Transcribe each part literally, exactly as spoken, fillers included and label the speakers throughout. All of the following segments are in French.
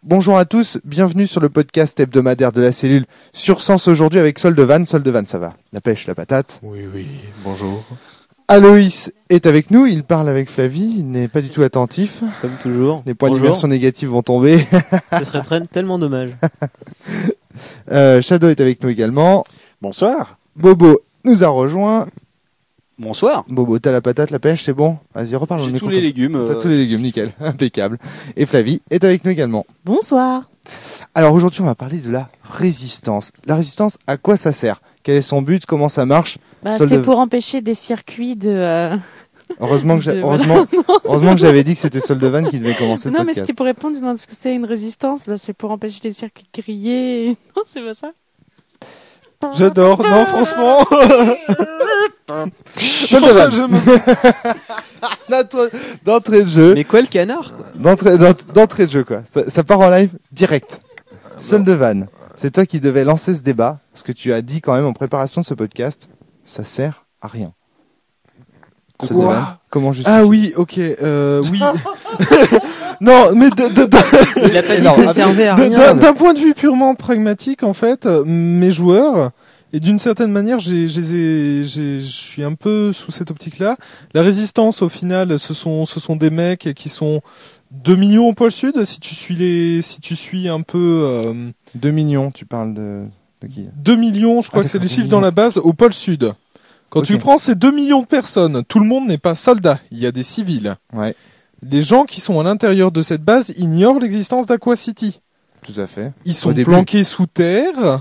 Speaker 1: Bonjour à tous, bienvenue sur le podcast hebdomadaire de la cellule sur Sens aujourd'hui avec Soldevan. Soldevan, ça va? La pêche, la patate?
Speaker 2: Oui, oui, bonjour.
Speaker 1: Aloïs est avec nous, il parle avec Flavie, il n'est pas du tout attentif.
Speaker 3: Comme toujours.
Speaker 1: Les points
Speaker 3: Bonjour.
Speaker 1: d'immersion négatifs vont tomber.
Speaker 3: Ce serait très, tellement dommage.
Speaker 1: euh, Shadow est avec nous également.
Speaker 2: Bonsoir.
Speaker 1: Bobo nous a rejoint.
Speaker 4: Bonsoir.
Speaker 1: Bobo, t'as la patate, la pêche, c'est bon? Vas-y, reparle.
Speaker 4: J'ai tous les légumes.
Speaker 1: T'as
Speaker 4: euh...
Speaker 1: tous les légumes, nickel, impeccable. Et Flavie est avec nous également.
Speaker 5: Bonsoir.
Speaker 1: Alors aujourd'hui, on va parler de la résistance. La résistance, à quoi ça sert? Quel est son but? Comment ça marche?
Speaker 5: Bah,
Speaker 1: Solde-
Speaker 5: c'est pour empêcher des circuits de... Euh...
Speaker 1: Heureusement que, j'a-
Speaker 5: de-
Speaker 1: heureusement,
Speaker 5: voilà. Non,
Speaker 1: heureusement que j'avais dit que c'était Soldevan qui devait commencer le
Speaker 5: non mais
Speaker 1: podcast.
Speaker 5: c'était pour répondre, je demande ce que c'est une résistance. Bah, c'est pour empêcher les circuits de griller. Non, c'est pas ça.
Speaker 2: J'adore, non, franchement.
Speaker 1: Soldevan.
Speaker 2: Je me-
Speaker 1: D'entrée- D'entrée de jeu.
Speaker 3: Mais quoi le canard quoi
Speaker 1: D'entrée, d'ent- d'entrée de jeu, quoi. Ça, ça part en live direct. Soldevan, c'est toi qui devais lancer ce débat, parce que tu as dit quand même en préparation de ce podcast, ça sert à rien.
Speaker 2: Quoi
Speaker 1: Soldevan, comment justifier?
Speaker 2: Ah oui, ok, euh, oui. Non, mais de- de- de-
Speaker 3: Il a pas dit
Speaker 1: Non,
Speaker 3: que ça servait à
Speaker 2: de-
Speaker 3: rien.
Speaker 2: d'un d'un point de vue purement pragmatique, en fait, euh, mes joueurs, et d'une certaine manière, j'ai, j'ai, j'ai, je suis un peu sous cette optique-là. La résistance, au final, ce sont, ce sont des mecs qui sont deux millions au pôle sud. Si tu suis les, si tu suis un peu, euh,
Speaker 1: deux millions, tu parles de, de qui?
Speaker 2: deux millions, je crois
Speaker 1: Ah,
Speaker 2: que c'est
Speaker 1: d'accord,
Speaker 2: les
Speaker 1: deux
Speaker 2: chiffres dans
Speaker 1: millions.
Speaker 2: la base au pôle sud. Quand
Speaker 1: Ok.
Speaker 2: tu prends ces deux millions de personnes, tout le monde n'est pas soldat. Il y a des civils.
Speaker 1: Ouais,
Speaker 2: Les gens qui sont à l'intérieur de cette base ignorent l'existence d'Aqua City.
Speaker 1: tout à fait.
Speaker 2: Ils sont
Speaker 1: Au début.
Speaker 2: planqués sous terre.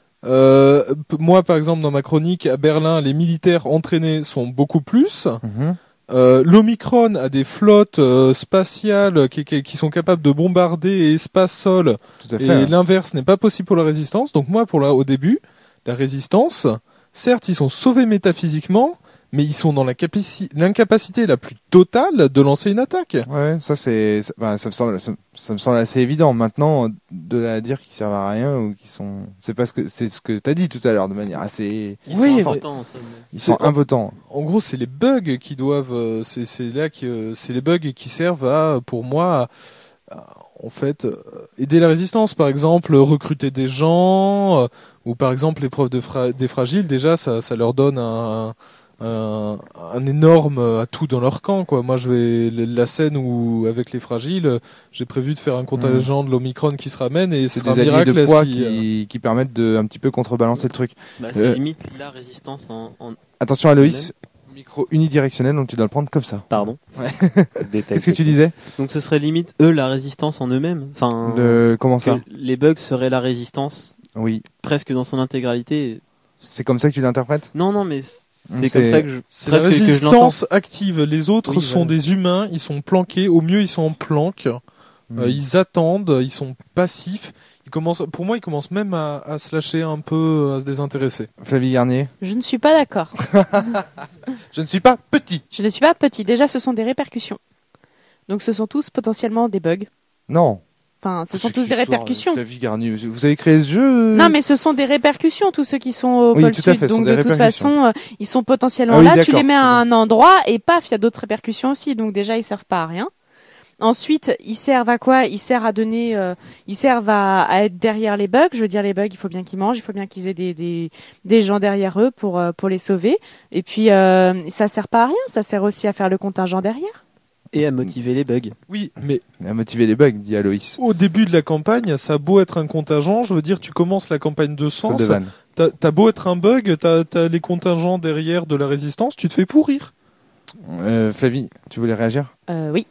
Speaker 2: Euh, p- moi, par exemple, dans ma chronique, à Berlin, les militaires entraînés sont beaucoup plus.
Speaker 1: Mhm.
Speaker 2: Euh, L'Omicron a des flottes euh, spatiales qui, qui, qui sont capables de bombarder espace-sol.
Speaker 1: Tout à fait.
Speaker 2: Et
Speaker 1: ouais.
Speaker 2: l'inverse n'est pas possible pour la résistance. Donc moi, pour la, au début, la résistance, certes, ils sont sauvés métaphysiquement, mais ils sont dans la capaci- l'incapacité la plus totale de lancer une attaque.
Speaker 1: Ouais, ça c'est, ça, bah, ça me semble, ça, ça me semble assez évident. Maintenant, de la dire qu'ils servent à rien ou qu'ils sont, c'est parce que c'est ce que t'as dit tout à l'heure de manière assez,
Speaker 3: Ils
Speaker 2: Oui,
Speaker 3: sont
Speaker 2: mais-
Speaker 3: importants, ça, mais-
Speaker 1: ils sont
Speaker 2: C'est-
Speaker 1: impotents.
Speaker 2: En gros, c'est les bugs qui doivent, euh, c'est c'est là que euh, c'est les bugs qui servent à, pour moi, à- à, en fait, euh, aider la résistance. Par exemple, recruter des gens, euh, ou par exemple l'épreuve de fra- des fragiles. Déjà, ça, ça leur donne un, un, un énorme atout dans leur camp, quoi. Moi, je vais la scène où avec les fragiles, j'ai prévu de faire un contingent de l'Omicron qui se ramène et
Speaker 1: C'est
Speaker 2: ce sera
Speaker 1: des
Speaker 2: un
Speaker 1: alliés
Speaker 2: miracle
Speaker 1: de poids
Speaker 2: si, euh,
Speaker 1: qui, qui permettent de un petit peu contrebalancer le truc.
Speaker 3: Bah, c'est
Speaker 1: Euh.
Speaker 3: limite la résistance en. en...
Speaker 1: Attention Aloïs, micro unidirectionnel donc tu dois le prendre comme ça.
Speaker 3: Pardon.
Speaker 1: Qu'est-ce que tu disais?
Speaker 3: Donc ce serait limite eux la résistance en eux-mêmes. Enfin.
Speaker 1: De comment
Speaker 3: que
Speaker 1: ça?
Speaker 3: les bugs seraient la résistance
Speaker 1: Oui,
Speaker 3: presque dans son intégralité.
Speaker 1: c'est comme ça que tu l'interprètes?
Speaker 3: Non, non, mais c'est
Speaker 1: C'est-
Speaker 3: comme ça que je.
Speaker 2: c'est la
Speaker 3: presque que je l'entends.
Speaker 2: résistance active. Les autres
Speaker 3: Oui,
Speaker 2: sont
Speaker 3: voilà.
Speaker 2: des humains, ils sont planqués. Au mieux, ils sont en planque.
Speaker 1: Hmm.
Speaker 2: Euh, ils attendent, ils sont passifs. Ils commencent, pour moi, ils commencent même à, à se lâcher un peu, à se désintéresser.
Speaker 1: Flavie Garnier.
Speaker 5: Je ne suis pas d'accord.
Speaker 1: Je ne suis pas petit.
Speaker 5: Je ne suis pas petit. Déjà, ce sont des répercussions. Donc, ce sont tous potentiellement des bugs.
Speaker 1: Non.
Speaker 5: Enfin, ce
Speaker 1: C'est
Speaker 5: sont tous
Speaker 1: qui
Speaker 5: des
Speaker 1: sort,
Speaker 5: répercussions.
Speaker 1: Flavie Garnier, vous avez créé ce jeu?
Speaker 5: Non, mais ce sont des répercussions, tous ceux qui sont au
Speaker 1: Oui,
Speaker 5: pôle
Speaker 1: tout à
Speaker 5: sud.
Speaker 1: fait, ce sont
Speaker 5: Donc,
Speaker 1: des
Speaker 5: de toute
Speaker 1: répercussions.
Speaker 5: façon, euh, ils sont potentiellement
Speaker 1: Ah oui,
Speaker 5: là. Tu
Speaker 1: d'accord,
Speaker 5: les mets
Speaker 1: c'est
Speaker 5: à
Speaker 1: ça.
Speaker 5: un endroit et paf, il y a d'autres répercussions aussi. Donc, déjà, ils servent pas à rien. Ensuite, ils servent à quoi? Ils servent à donner, euh, ils servent à, à être derrière les bugs. Je veux dire, les bugs, il faut bien qu'ils mangent, il faut bien qu'ils aient des, des, des gens derrière eux pour, euh, pour les sauver. Et puis, euh, ça sert pas à rien. Ça sert aussi à faire le contingent derrière.
Speaker 3: Et à motiver les bugs.
Speaker 2: Oui, mais
Speaker 1: À motiver les bugs, dit Aloïs.
Speaker 2: au début de la campagne, ça a beau être un contingent, je veux dire, tu commences la campagne de sens,
Speaker 1: Soldevan.
Speaker 2: t'as t'as beau être un bug, t'as as les contingents derrière de la résistance, tu te fais pourrir.
Speaker 1: Euh, Flavie, tu voulais réagir?
Speaker 5: Euh, oui.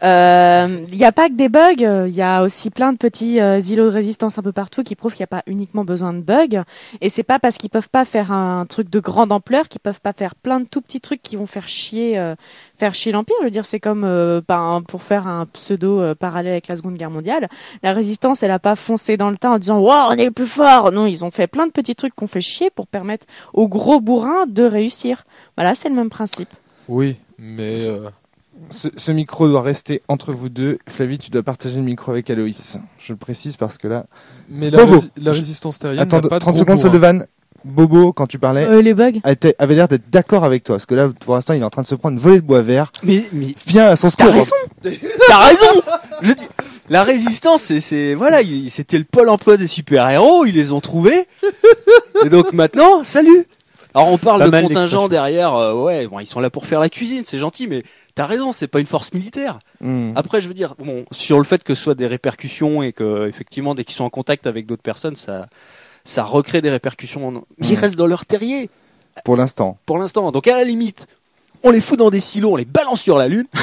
Speaker 5: Euh, Il n'y a pas que des bugs, il y a aussi plein de petits euh, îlots de résistance un peu partout qui prouvent qu'il n'y a pas uniquement besoin de bugs. Et c'est pas parce qu'ils peuvent pas faire un truc de grande ampleur qu'ils peuvent pas faire plein de tout petits trucs qui vont faire chier, euh, faire chier l'Empire. Je veux dire, c'est comme euh, ben, pour faire un pseudo euh, parallèle avec la Seconde Guerre mondiale. La résistance, elle a pas foncé dans le tas en disant waouh, on est le plus fort. Non, ils ont fait plein de petits trucs qu'on fait chier pour permettre aux gros bourrins de réussir. Voilà, c'est le même principe.
Speaker 2: Oui, mais euh,
Speaker 1: Ce, ce micro doit rester entre vous deux. Flavie, tu dois partager le micro avec Aloïs. Je le précise parce que là...
Speaker 2: mais la,
Speaker 1: Bobo.
Speaker 2: rési- la résistance terrienne
Speaker 1: Attends,
Speaker 2: n'a pas de
Speaker 1: trente
Speaker 2: gros
Speaker 1: secondes,
Speaker 2: bourrin.
Speaker 1: Soldevan. Bobo, quand tu parlais,
Speaker 5: Euh, les bugs.
Speaker 1: était- avait l'air d'être d'accord avec toi. Parce que là, pour l'instant, il est en train de se prendre une volée de bois vert.
Speaker 4: Mais, mais
Speaker 1: Viens à son
Speaker 4: t'as
Speaker 1: secours.
Speaker 4: raison. T'as raison. Je dis, la résistance, c'est, c'est voilà, il- c'était le pôle emploi des super-héros. Ils les ont trouvés. Et donc maintenant, salut. Alors on parle
Speaker 3: Pas
Speaker 4: de
Speaker 3: mal
Speaker 4: contingent
Speaker 3: l'expression.
Speaker 4: derrière. euh, ouais, bon, ils sont là pour faire la cuisine, c'est gentil, mais t'as raison, c'est pas une force militaire.
Speaker 1: Hmm.
Speaker 4: Après, je veux dire, bon, sur le fait que ce soit des répercussions et que, effectivement, dès qu'ils sont en contact avec d'autres personnes, ça, ça recrée des répercussions. En... Mais ils
Speaker 1: Mm.
Speaker 4: restent dans leur terrier,
Speaker 1: Pour l'instant.
Speaker 4: pour l'instant. Donc, à la limite, on les fout dans des silos, on les balance sur la Lune.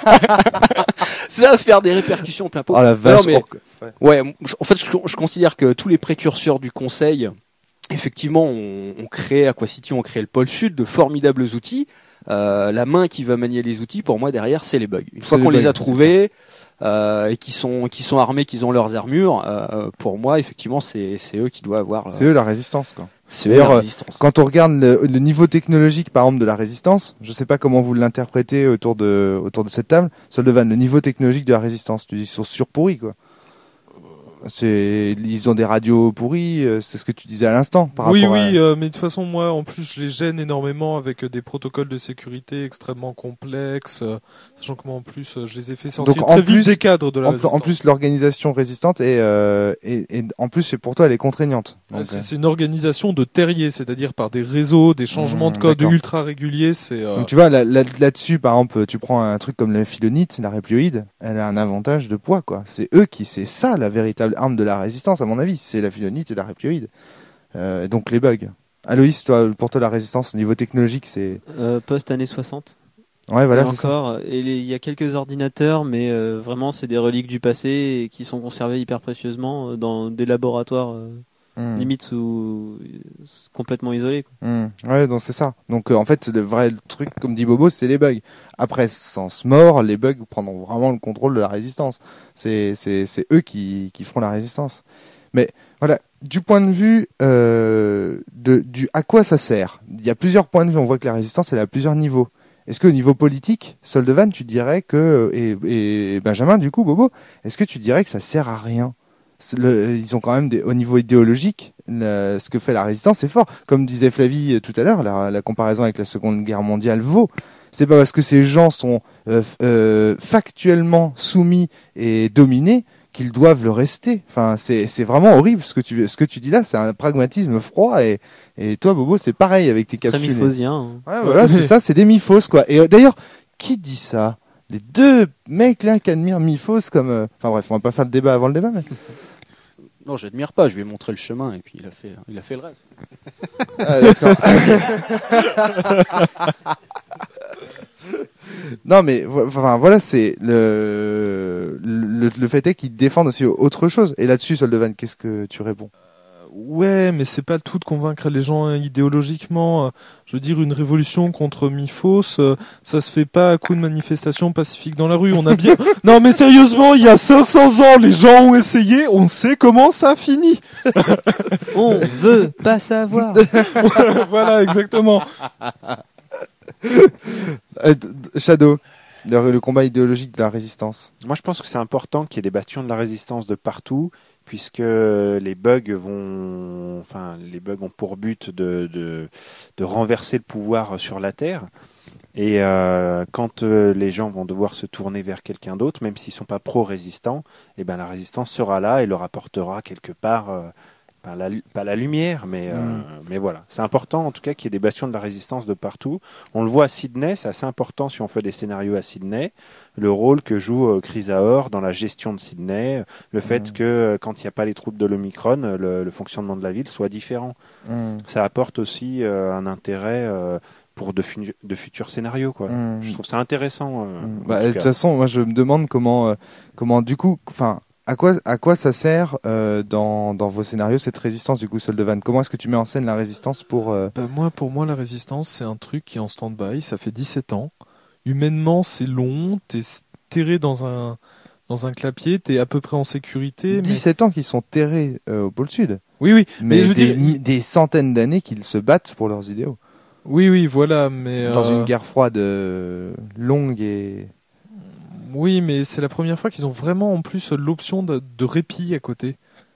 Speaker 4: Ça va faire des répercussions plein pot.
Speaker 1: Oh la vache.
Speaker 4: Non, mais-
Speaker 1: oh, ouais.
Speaker 4: Ouais, m- en fait, je, je considère que tous les précurseurs du Conseil, effectivement, ont, ont créé, Aquacity ont créé le pôle Sud, de formidables outils. Euh, la main qui va manier les outils, pour moi, derrière, c'est les bugs. Une fois
Speaker 1: les
Speaker 4: qu'on les
Speaker 1: bugs,
Speaker 4: a
Speaker 1: c'est
Speaker 4: trouvés euh, et qui sont qui sont armés, qu'ils ont leurs armures, euh, pour moi, effectivement, c'est c'est eux qui doivent avoir. euh,
Speaker 1: C'est eux la résistance, quoi.
Speaker 4: c'est eux
Speaker 1: d'ailleurs,
Speaker 4: la
Speaker 1: euh,
Speaker 4: résistance.
Speaker 1: Quand on regarde le, le niveau technologique, par exemple, de la résistance, je sais pas comment vous l'interprétez autour de, autour de cette table, Soldevan, le niveau technologique de la résistance, tu dis, ils sont surpourris, quoi. C'est, ils ont des radios pourries, euh, c'est ce que tu disais à l'instant, par
Speaker 2: Oui,
Speaker 1: rapport à...
Speaker 2: oui, euh, mais de toute façon, moi, en plus, je les gêne énormément avec euh, des protocoles de sécurité extrêmement complexes, euh, sachant que moi, en plus, euh, je les ai fait sortir
Speaker 1: Donc, en
Speaker 2: très vite
Speaker 1: plus-
Speaker 2: des cadres de la
Speaker 1: En,
Speaker 2: résistance.
Speaker 1: en plus, l'organisation résistante est, euh, et, et en plus, c'est pour toi, elle est contraignante.
Speaker 2: Euh,
Speaker 1: Donc,
Speaker 2: c'est
Speaker 1: euh,
Speaker 2: c'est une organisation de terrier, c'est-à-dire par des réseaux, des changements
Speaker 1: Mmh,
Speaker 2: de code
Speaker 1: d'accord.
Speaker 2: ultra réguliers. C'est euh,
Speaker 1: donc, tu vois, là, là, là-dessus, par exemple, tu prends un truc comme la philonite, la réplioïde, elle a un avantage de poids, quoi. C'est eux qui, c'est ça la véritable arme de la résistance, à mon avis, c'est la philonite et la réplioïde. Euh, et donc les bugs. Aloïs, toi, pour toi, la résistance au niveau technologique, c'est...
Speaker 3: Euh, post années soixante.
Speaker 1: Ouais, voilà,
Speaker 3: Et
Speaker 1: c'est ça.
Speaker 3: encore, et les- il y a quelques ordinateurs, mais euh, vraiment c'est des reliques du passé et qui sont conservés hyper précieusement euh, dans des laboratoires euh,
Speaker 1: Hmm.
Speaker 3: limite sous complètement isolés. quoi.
Speaker 1: Hmm. Ouais, donc c'est ça. Donc euh, en fait, le vrai truc, comme dit Bobo, c'est les bugs. Après, sans se mort, les bugs prendront vraiment le contrôle de la résistance. C'est c'est c'est eux qui qui feront la résistance. Mais voilà, du point de vue euh, de du à quoi ça sert. Il y a plusieurs points de vue. On voit que la résistance, elle est à plusieurs niveaux. Est-ce qu'au niveau politique, Soldevan, tu dirais que et, et Benjamin, du coup, Bobo, est-ce que tu dirais que ça sert à rien? Le, ils ont quand même des, au niveau idéologique, le- ce que fait la résistance, c'est fort. Comme disait Flavie euh, tout à l'heure, la, la comparaison avec la Seconde Guerre mondiale vaut. C'est pas parce que ces gens sont euh, f- euh, factuellement soumis et dominés qu'ils doivent le rester. Enfin, c'est c'est vraiment horrible ce que tu ce que tu dis là. C'est un pragmatisme froid et et toi, Bobo, c'est pareil avec tes
Speaker 3: Très
Speaker 1: capsules.
Speaker 3: miphosien. hein.
Speaker 1: Ouais, voilà, c'est ça, c'est des myphos, quoi. Et euh, d'ailleurs, qui dit ça? Les deux mecs là qui admirent Myphos comme... euh, Enfin bref, on va pas faire le débat avant le débat, mais...
Speaker 4: Non, j'admire pas. Je lui ai montré le chemin et puis il a fait, il a fait le reste.
Speaker 1: Ah, d'accord. Non, mais vo- enfin voilà, c'est le... le le fait est qu'ils défendent aussi autre chose. Et là-dessus, Soldevan, qu'est-ce que tu réponds?
Speaker 2: ouais, mais c'est pas le tout de convaincre les gens hein, idéologiquement. Euh, Je veux dire, une révolution contre Myphos, euh, ça se fait pas à coup de manifestations pacifiques dans la rue. On a bien. Non, mais sérieusement, il y a cinq cents ans, les gens ont essayé. On sait comment ça finit.
Speaker 3: On veut pas savoir.
Speaker 2: Voilà, exactement.
Speaker 1: Euh, d- d- Shadow, le, le combat idéologique de la résistance.
Speaker 6: Moi, je pense que c'est important qu'il y ait des bastions de la résistance de partout, puisque les bugs vont, enfin, les bugs ont pour but de de, de renverser le pouvoir sur la Terre. Et euh, quand euh, les gens vont devoir se tourner vers quelqu'un d'autre, même s'ils sont pas pro-résistants, eh ben la résistance sera là et leur apportera quelque part. Euh, Pas la, lu- pas la lumière, mais, euh,
Speaker 1: Mm.
Speaker 6: mais voilà. C'est important en tout cas qu'il y ait des bastions de la résistance de partout. On le voit à Sydney, c'est assez important si on fait des scénarios à Sydney. Le rôle que joue euh, Chris Aor dans la gestion de Sydney, le fait
Speaker 1: Mm.
Speaker 6: que euh, quand il n'y a pas les troupes de l'Omicron, euh, le, le fonctionnement de la ville soit différent.
Speaker 1: Hmm.
Speaker 6: Ça apporte aussi euh, un intérêt euh, pour de, fu- de futurs scénarios. Quoi.
Speaker 1: Mm.
Speaker 6: Je trouve ça intéressant. euh,
Speaker 1: Mm.
Speaker 6: en
Speaker 1: Bah,
Speaker 6: tout
Speaker 1: de toute
Speaker 6: cas.
Speaker 1: façon, moi je me demande comment, euh, comment du coup, enfin, à quoi, à quoi ça sert euh, dans, dans vos scénarios cette résistance du coup, Soldevan? Comment est-ce que tu mets en scène la résistance pour euh,
Speaker 2: Bah, moi, pour moi, la résistance, c'est un truc qui est en stand-by. Ça fait dix-sept ans. Humainement, c'est long. T'es terré dans un dans un clapier. T'es à peu près en sécurité. Mais...
Speaker 1: dix-sept ans qu'ils sont terrés euh, au pôle Sud,
Speaker 2: Oui, oui.
Speaker 1: mais,
Speaker 2: Mais je veux
Speaker 1: des,
Speaker 2: dire,
Speaker 1: mi- des centaines d'années qu'ils se battent pour leurs idéaux
Speaker 2: Oui, oui, voilà. Mais
Speaker 1: dans
Speaker 2: euh,
Speaker 1: une guerre froide euh, longue et
Speaker 2: Oui, mais c'est la première fois qu'ils ont vraiment en plus l'option de, de répit à côté.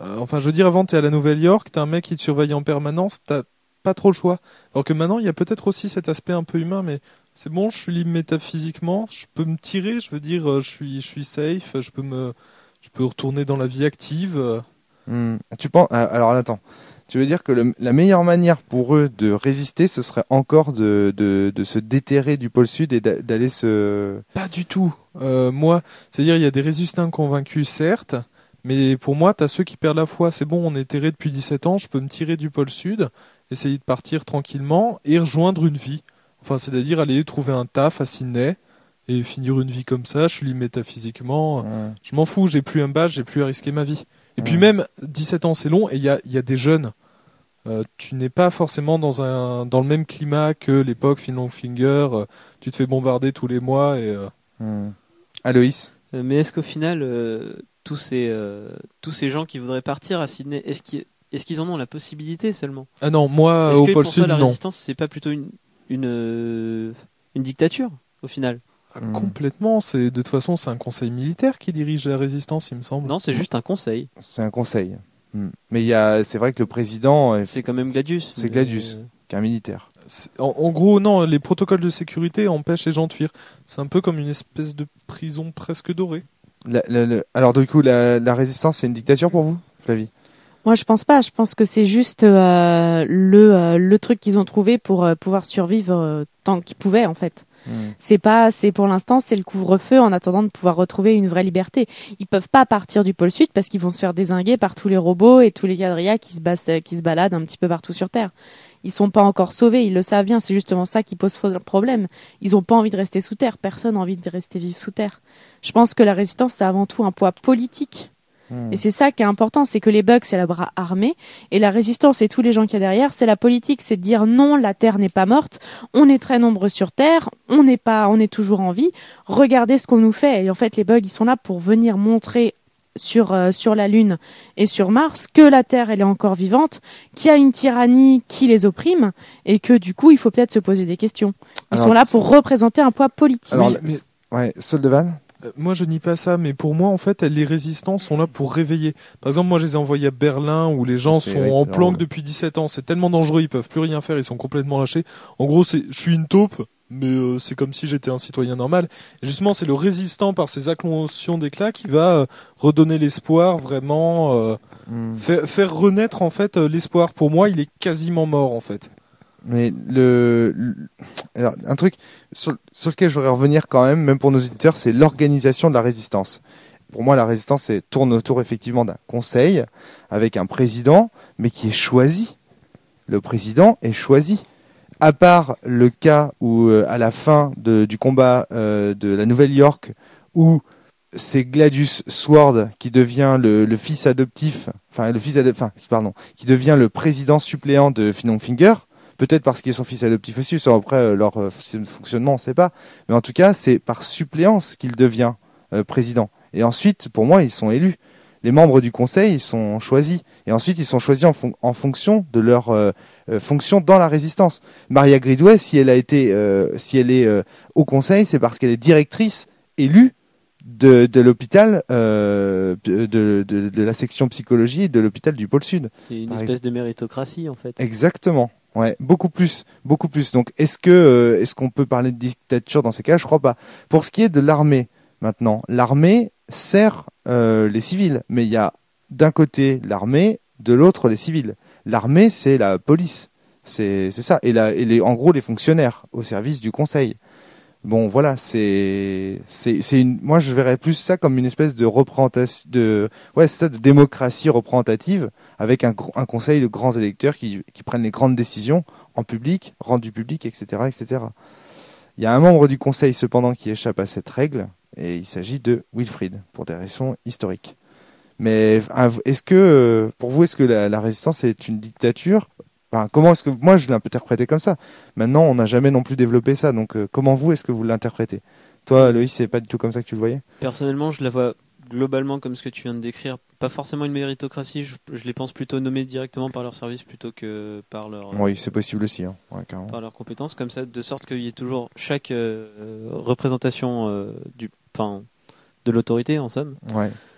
Speaker 2: Euh, enfin, je veux dire, avant, t'es à la Nouvelle-York, t'as un mec qui te surveille en permanence, t'as pas trop le choix. Alors que maintenant, il y a peut-être aussi cet aspect un peu humain, mais c'est bon, je suis libre métaphysiquement, je peux me tirer, je veux dire, euh, je suis, je suis safe, je peux me, je peux retourner dans la vie active. euh.
Speaker 1: Hmm. Tu penses ah, alors attends. Tu veux dire que le- la meilleure manière pour eux de résister, ce serait encore de, de, de se déterrer du pôle sud et d'a- d'aller se...
Speaker 2: Pas du tout. Euh, moi, c'est-à-dire, il y a des résistants convaincus, certes, mais pour moi, t'as ceux qui perdent la foi. C'est bon, on est terré depuis dix-sept ans, je peux me tirer du pôle sud, essayer de partir tranquillement et rejoindre une vie. Enfin, c'est-à-dire aller trouver un taf à Sydney et finir une vie comme ça, je suis libre métaphysiquement.
Speaker 1: Ouais.
Speaker 2: Je m'en fous, j'ai plus un badge, j'ai plus à risquer ma vie. Et puis
Speaker 1: Ouais.
Speaker 2: même, dix-sept ans, c'est long, et il y a, il y a des jeunes. Euh, tu n'es pas forcément dans un dans le même climat que l'époque Fin Long Finger. euh, tu te fais bombarder tous les mois et euh,
Speaker 1: Hmm. Aloïs.
Speaker 3: Euh, Mais est-ce qu'au final, euh, tous ces euh, tous ces gens qui voudraient partir à Sydney, est-ce qu'ils est-ce qu'ils en ont la possibilité seulement?
Speaker 2: ah non, moi
Speaker 3: Est-ce
Speaker 2: au
Speaker 3: que
Speaker 2: pôle
Speaker 3: pour
Speaker 2: sud
Speaker 3: toi, la
Speaker 2: non.
Speaker 3: résistance, c'est pas plutôt une une euh, une dictature au final?
Speaker 2: Ah,
Speaker 1: Hmm.
Speaker 2: complètement. C'est de toute façon c'est un conseil militaire qui dirige la résistance, il me semble.
Speaker 3: Non, c'est juste un conseil.
Speaker 1: C'est un conseil. Hmm. Mais il y a, c'est vrai que le président est,
Speaker 3: C'est quand même Gladius.
Speaker 1: C'est
Speaker 3: mais,
Speaker 1: Gladius.
Speaker 3: euh,
Speaker 1: qu'un militaire.
Speaker 2: C'est- En, en gros, non, les protocoles de sécurité empêchent les gens de fuir. C'est un peu comme une espèce de prison presque dorée.
Speaker 1: La- la- la- alors du coup, la, la résistance, c'est une dictature pour vous, Flavie?
Speaker 5: Moi, je pense pas. Je pense que c'est juste euh, le euh, le truc qu'ils ont trouvé pour euh, pouvoir survivre euh, tant qu'ils pouvaient, en fait.
Speaker 1: Hmm.
Speaker 5: C'est pas, c'est pour l'instant, c'est le couvre-feu en attendant de pouvoir retrouver une vraie liberté. Ils peuvent pas partir du pôle sud parce qu'ils vont se faire dézinguer par tous les robots et tous les quadrillas qui se bas- qui se baladent un petit peu partout sur Terre. Ils sont pas encore sauvés, ils le savent bien. C'est justement ça qui pose problème. Ils ont pas envie de rester sous terre. Personne n'a envie de rester vivre sous terre. Je pense que la résistance, c'est avant tout un poids politique.
Speaker 1: Hmm.
Speaker 5: Et c'est ça qui est important, c'est que les bugs, c'est la bras armée, et la résistance et tous les gens qu'il y a derrière, c'est la politique, c'est de dire non, la Terre n'est pas morte, on est très nombreux sur Terre, on n'est pas, on est toujours en vie, regardez ce qu'on nous fait. Et en fait, les bugs, ils sont là pour venir montrer sur, euh, sur la Lune et sur Mars que la Terre, elle est encore vivante, qu'il y a une tyrannie qui les opprime, et que du coup, il faut peut-être se poser des questions. Ils
Speaker 1: Alors,
Speaker 5: sont là pour représenter un poids politique.
Speaker 1: Alors,
Speaker 2: Oui,
Speaker 1: la-
Speaker 2: mais-
Speaker 1: ouais, Soldevan.
Speaker 2: Euh, Moi, je nie pas ça, mais pour moi, en fait, les résistants sont là pour réveiller. Par exemple, moi, je les ai envoyés à Berlin, où les gens
Speaker 1: C'est-
Speaker 2: sont
Speaker 1: oui,
Speaker 2: en
Speaker 1: c'est
Speaker 2: planque
Speaker 1: vraiment-
Speaker 2: depuis dix-sept ans. C'est tellement dangereux, ils peuvent plus rien faire, ils sont complètement lâchés. En gros, c'est, je suis une taupe, mais euh, c'est comme si j'étais un citoyen normal. Et justement, c'est le résistant par ses acclamations d'éclat qui va euh, redonner l'espoir, vraiment, euh,
Speaker 1: Hmm.
Speaker 2: faire, faire renaître, en fait, euh, l'espoir. Pour moi, il est quasiment mort, en fait.
Speaker 1: Mais le, le- alors, un truc sur, sur lequel je voudrais revenir quand même, même pour nos auditeurs, c'est l'organisation de la résistance. Pour moi, la résistance c'est, tourne autour effectivement d'un conseil avec un président, mais qui est choisi. Le président est choisi. À part le cas où, euh, à la fin de, du combat euh, de la Nouvelle-York, où c'est Gladius Sword qui devient le, le fils adoptif, enfin le fils adop- enfin pardon, qui devient le président suppléant de Fin Long Finger. Peut-être parce qu'il est son fils adoptif aussi, ça, après euh, leur euh, système de fonctionnement, on ne sait pas. Mais en tout cas, c'est par suppléance qu'il devient euh, président. Et ensuite, pour moi, ils sont élus. Les membres du conseil, ils sont choisis. Et ensuite, ils sont choisis en, fon- en fonction de leur euh, euh, fonction dans la résistance. Maria Gridway, si elle a été, euh, si elle est euh, au conseil, c'est parce qu'elle est directrice élue de, de l'hôpital, euh, de, de, de, de la section psychologie de l'hôpital du pôle Sud.
Speaker 3: C'est une
Speaker 1: Par
Speaker 3: espèce de méritocratie en fait.
Speaker 1: Exactement. Ouais, beaucoup plus, beaucoup plus. Donc, est-ce que, euh, est-ce qu'on peut parler de dictature dans ces cas? Je crois pas. Pour ce qui est de l'armée, maintenant, l'armée sert euh, les civils, mais il y a d'un côté l'armée, de l'autre les civils. L'armée, c'est la police, c'est c'est ça, et, la, et les, en gros les fonctionnaires au service du conseil. Bon, voilà, c'est c'est c'est une. Moi, je verrais plus ça comme une espèce de représentation, de ouais, c'est ça, de démocratie représentative avec un, gr- un conseil de grands électeurs qui qui prennent les grandes décisions en public, rendues publiques, et cetera, et cetera. Il y a un membre du conseil cependant qui échappe à cette règle, et il s'agit de Wilfrid pour des raisons historiques. Mais un- est-ce que, euh, pour vous, est-ce que la, la résistance est une dictature? Enfin, comment est-ce que moi je l'ai interprété comme ça? Maintenant, on n'a jamais non plus développé ça. Donc, euh, comment vous est-ce que vous l'interprétez? Toi, Loïs, c'est pas du tout comme ça que tu le voyais?
Speaker 3: Personnellement, je la vois globalement comme ce que tu viens de décrire. Pas forcément une méritocratie, je, je les pense plutôt nommés directement par leur service plutôt que par leur,
Speaker 1: Oui, c'est possible aussi. Hein. Ouais, carrément.
Speaker 3: par leurs compétences, comme ça, de sorte qu'il y ait toujours chaque euh, représentation euh, du, enfin, de l'autorité en somme.
Speaker 1: Ouais.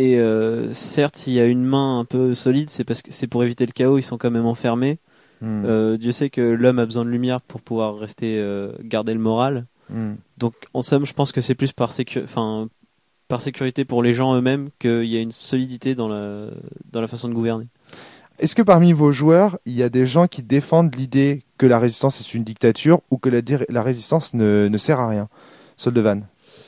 Speaker 3: Et euh, certes, s'il y a une main un peu solide, c'est parce que c'est pour éviter le chaos. Ils sont quand même enfermés.
Speaker 1: Mm.
Speaker 3: Euh, Dieu sait que l'homme a besoin de lumière pour pouvoir rester euh, garder le moral.
Speaker 1: Mm.
Speaker 3: Donc, en somme, je pense que c'est plus par sécu- enfin, par sécurité pour les gens eux-mêmes qu'il y a une solidité dans la dans la façon de gouverner.
Speaker 1: Est-ce que parmi vos joueurs, il y a des gens qui défendent l'idée que la résistance est une dictature ou que la, dir- la résistance ne, ne sert à rien? Soldevan.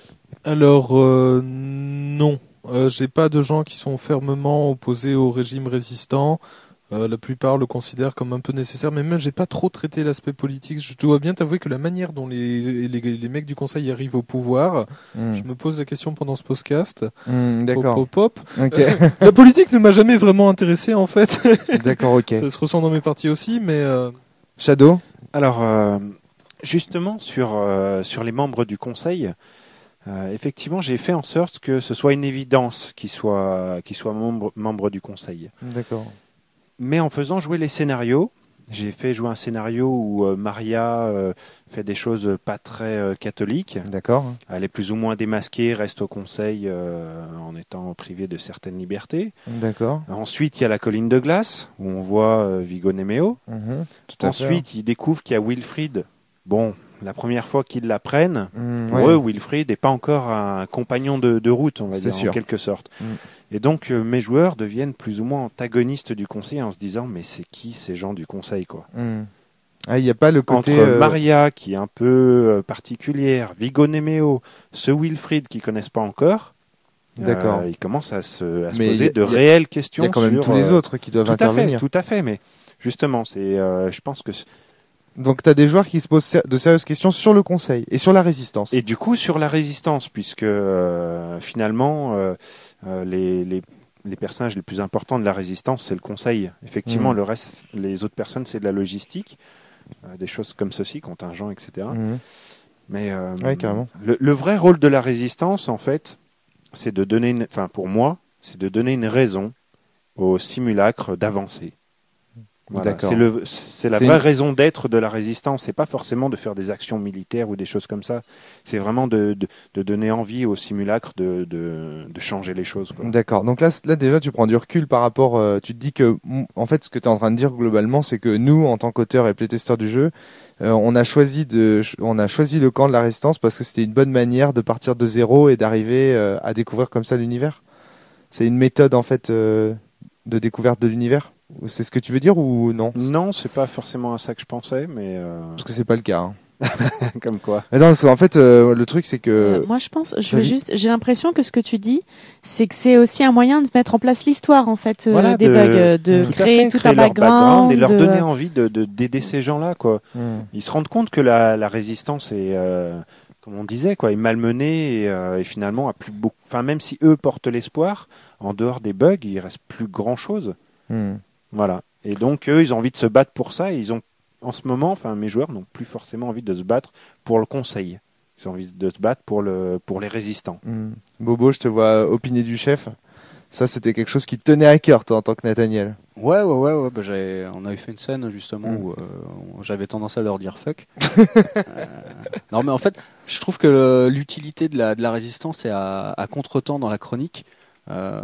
Speaker 2: Alors euh, non, euh, j'ai pas de gens qui sont fermement opposés au régime résistant. Euh, la plupart le considèrent comme un peu nécessaire, mais même j'ai pas trop traité l'aspect politique. Je dois bien t'avouer que la manière dont les, les, les mecs du Conseil arrivent au pouvoir,
Speaker 1: Mm.
Speaker 2: je me pose la question pendant ce podcast.
Speaker 1: Mm, d'accord.
Speaker 2: Pop, pop, pop.
Speaker 1: Ok.
Speaker 2: La politique ne m'a jamais vraiment intéressé en fait.
Speaker 1: D'accord, ok.
Speaker 2: Ça se ressent dans mes parties aussi, mais euh,
Speaker 1: Shadow.
Speaker 6: Alors, euh, justement, sur, euh, sur les membres du Conseil, euh, effectivement, j'ai fait en sorte que ce soit une évidence qu'ils soient, qu'ils soient membres, membres du Conseil.
Speaker 1: D'accord.
Speaker 6: Mais en faisant jouer les scénarios, j'ai fait jouer un scénario où euh, Maria euh, fait des choses pas très euh, catholiques.
Speaker 1: D'accord.
Speaker 6: Elle est plus ou moins démasquée, reste au Conseil euh, en étant privée de certaines libertés.
Speaker 1: D'accord.
Speaker 6: Ensuite, il y a la colline de glace, où on voit euh, Viggo Nemeo.
Speaker 1: Mhm. Tout à fait.
Speaker 6: Ensuite, ils découvrent qu'il y a Wilfried. Bon, la première fois qu'ils l'apprennent,
Speaker 1: Mm,
Speaker 6: pour
Speaker 1: ouais.
Speaker 6: eux, Wilfried n'est pas encore un compagnon de, de route, on va
Speaker 1: C'est
Speaker 6: dire,
Speaker 1: sûr.
Speaker 6: en quelque sorte.
Speaker 1: Mm.
Speaker 6: Et donc, euh, mes joueurs deviennent plus ou moins antagonistes du Conseil en se disant, mais c'est qui ces gens du Conseil, quoi?
Speaker 1: Mm. Ah, il n'y a pas le côté.
Speaker 6: Entre
Speaker 1: euh,
Speaker 6: Maria, qui est un peu euh, particulière, Viggo Nemeo, ce Wilfried qu'ils connaissent pas encore,
Speaker 1: D'accord.
Speaker 6: euh, ils commencent à se, à se
Speaker 1: Mais
Speaker 6: poser
Speaker 1: il y a-
Speaker 6: de
Speaker 1: il y a-
Speaker 6: réelles
Speaker 1: Il
Speaker 6: questions
Speaker 1: y a quand même
Speaker 6: sur,
Speaker 1: tous les
Speaker 6: euh,
Speaker 1: autres qui doivent
Speaker 6: tout à fait,
Speaker 1: intervenir.
Speaker 6: tout à fait, mais justement, c'est, euh, je pense que c-
Speaker 1: Donc tu as des joueurs qui se posent ser- de sérieuses questions sur le Conseil et sur la résistance.
Speaker 6: et du coup sur la résistance, puisque euh, finalement euh, euh, les, les les personnages les plus importants de la résistance, c'est le Conseil. Effectivement,
Speaker 1: Mm.
Speaker 6: le reste, les autres personnes, c'est de la logistique, euh, des choses comme ceci, contingents, et cetera.
Speaker 1: Mhm.
Speaker 6: Mais euh,
Speaker 1: Ouais, carrément.
Speaker 6: le, le vrai rôle de la résistance, en fait, c'est de donner, une, enfin pour moi, c'est de donner une raison au simulacre d'avancer. Voilà.
Speaker 1: D'accord.
Speaker 6: C'est le, c'est la
Speaker 1: C'est
Speaker 6: vraie
Speaker 1: une-
Speaker 6: raison d'être de la résistance. C'est pas forcément de faire des actions militaires ou des choses comme ça. C'est vraiment de, de, de donner envie au simulacre de, de, de changer les choses, quoi.
Speaker 1: D'accord. Donc là, c- là déjà, tu prends du recul par rapport. euh, tu te dis que, mm, en fait, ce que tu es en train de dire globalement, c'est que nous, en tant qu'auteurs et playtesteurs du jeu, euh, on a choisi de, ch- on a choisi le camp de la résistance parce que c'était une bonne manière de partir de zéro et d'arriver euh, à découvrir comme ça l'univers. C'est une méthode en fait euh, de découverte de l'univers. C'est ce que tu veux dire ou non?
Speaker 6: Non, c'est pas forcément à ça que je pensais, mais euh,
Speaker 1: Parce que c'est pas le cas. Hein.
Speaker 6: comme quoi.
Speaker 1: Mais non, parce qu'en fait, euh, le truc c'est que.
Speaker 5: Euh, moi, je pense, je vais
Speaker 1: vas-y.
Speaker 5: juste, j'ai l'impression que ce que tu dis, c'est que c'est aussi un moyen de mettre en place l'histoire, en fait, euh,
Speaker 6: Voilà,
Speaker 5: des
Speaker 6: de-
Speaker 5: bugs, euh, de
Speaker 6: Tout à
Speaker 5: créer
Speaker 6: fait,
Speaker 5: tout
Speaker 6: créer
Speaker 5: un
Speaker 6: leur
Speaker 5: background,
Speaker 6: et leur
Speaker 5: de-
Speaker 6: donner envie de, de- d'aider ces gens-là, quoi.
Speaker 1: Mm.
Speaker 6: Ils se rendent compte que la, la résistance est, euh, comme on disait, quoi, est malmenée et, euh, et finalement a plus beaucoup. Enfin, même si eux portent l'espoir, en dehors des bugs, il reste plus grand-chose.
Speaker 1: Mm.
Speaker 6: Voilà. Et donc eux, ils ont envie de se battre pour ça. Et ils ont, en ce moment, enfin, mes joueurs n'ont plus forcément envie de se battre pour le Conseil. Ils ont envie de se battre pour le, pour les résistants.
Speaker 1: Mm. Bobo, je te vois opiner du chef. Ça, c'était quelque chose qui te tenait à cœur, toi, en tant que Nathaniel.
Speaker 4: Ouais, ouais, ouais, ouais bah, j'avais- on avait fait une scène justement
Speaker 1: Mm.
Speaker 4: où euh, on- j'avais tendance à leur dire fuck. Euh, non, mais en fait, je trouve que le- l'utilité de la, de la résistance est à, à contre-temps dans la chronique. Euh,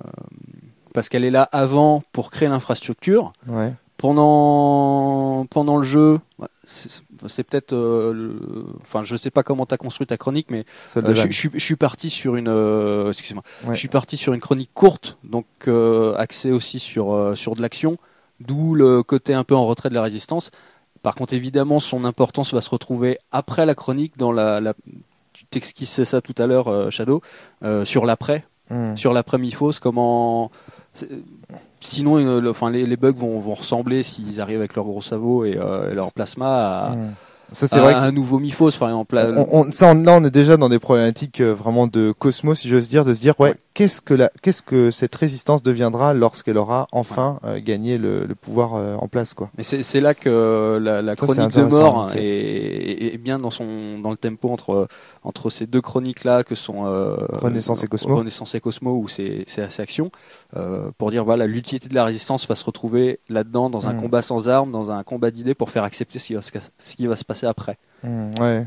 Speaker 4: parce qu'elle est là avant pour créer l'infrastructure.
Speaker 1: Ouais.
Speaker 4: Pendant, pendant le jeu, c'est c'est peut-être. euh, le- Enfin, je sais pas comment tu as construit ta chronique, mais
Speaker 1: Seul
Speaker 4: euh,
Speaker 1: de
Speaker 4: je,
Speaker 1: vanne.
Speaker 4: je suis- je suis parti sur une. euh, Excusez-moi.
Speaker 1: Ouais.
Speaker 4: Je suis parti sur une chronique courte, donc euh, axée aussi sur, euh, sur de l'action, d'où le côté un peu en retrait de la résistance. Par contre, évidemment, son importance va se retrouver après la chronique, dans la. la tu t'esquissais ça tout à l'heure, euh, Shadow, euh, sur l'après,
Speaker 1: Mm.
Speaker 4: sur l'après Mythos, comment. c'est- Sinon, euh, le- enfin, les, les bugs vont, vont ressembler s'ils arrivent avec leur gros sabot et, euh, et leur plasma à,
Speaker 1: Mm. Ça, c'est
Speaker 4: à
Speaker 1: vrai que
Speaker 4: un nouveau Mythos, par exemple. Là,
Speaker 1: on, on- ça, on, là, on est déjà dans des problématiques euh, vraiment de cosmos, si j'ose dire, de se dire, ouais,
Speaker 4: Ouais.
Speaker 1: qu'est-ce que la, qu'est-ce que cette résistance deviendra lorsqu'elle aura enfin euh, gagné le, le pouvoir euh, en place, quoi.
Speaker 4: Et c'est c'est là que la, la
Speaker 1: Ça, c'est
Speaker 4: chronique de
Speaker 1: intéressant,
Speaker 4: mort
Speaker 1: c'est-
Speaker 4: est, est- est bien dans son dans le tempo entre entre ces deux chroniques là que sont euh,
Speaker 1: Renaissance et Cosmo.
Speaker 4: Renaissance et Cosmo où c'est c'est assez action euh, pour dire voilà l'utilité de la résistance va se retrouver là-dedans dans un
Speaker 1: Mm.
Speaker 4: combat sans armes, dans un combat d'idées pour faire accepter ce qui va se, ce qui va se passer après.
Speaker 1: Mm, ouais.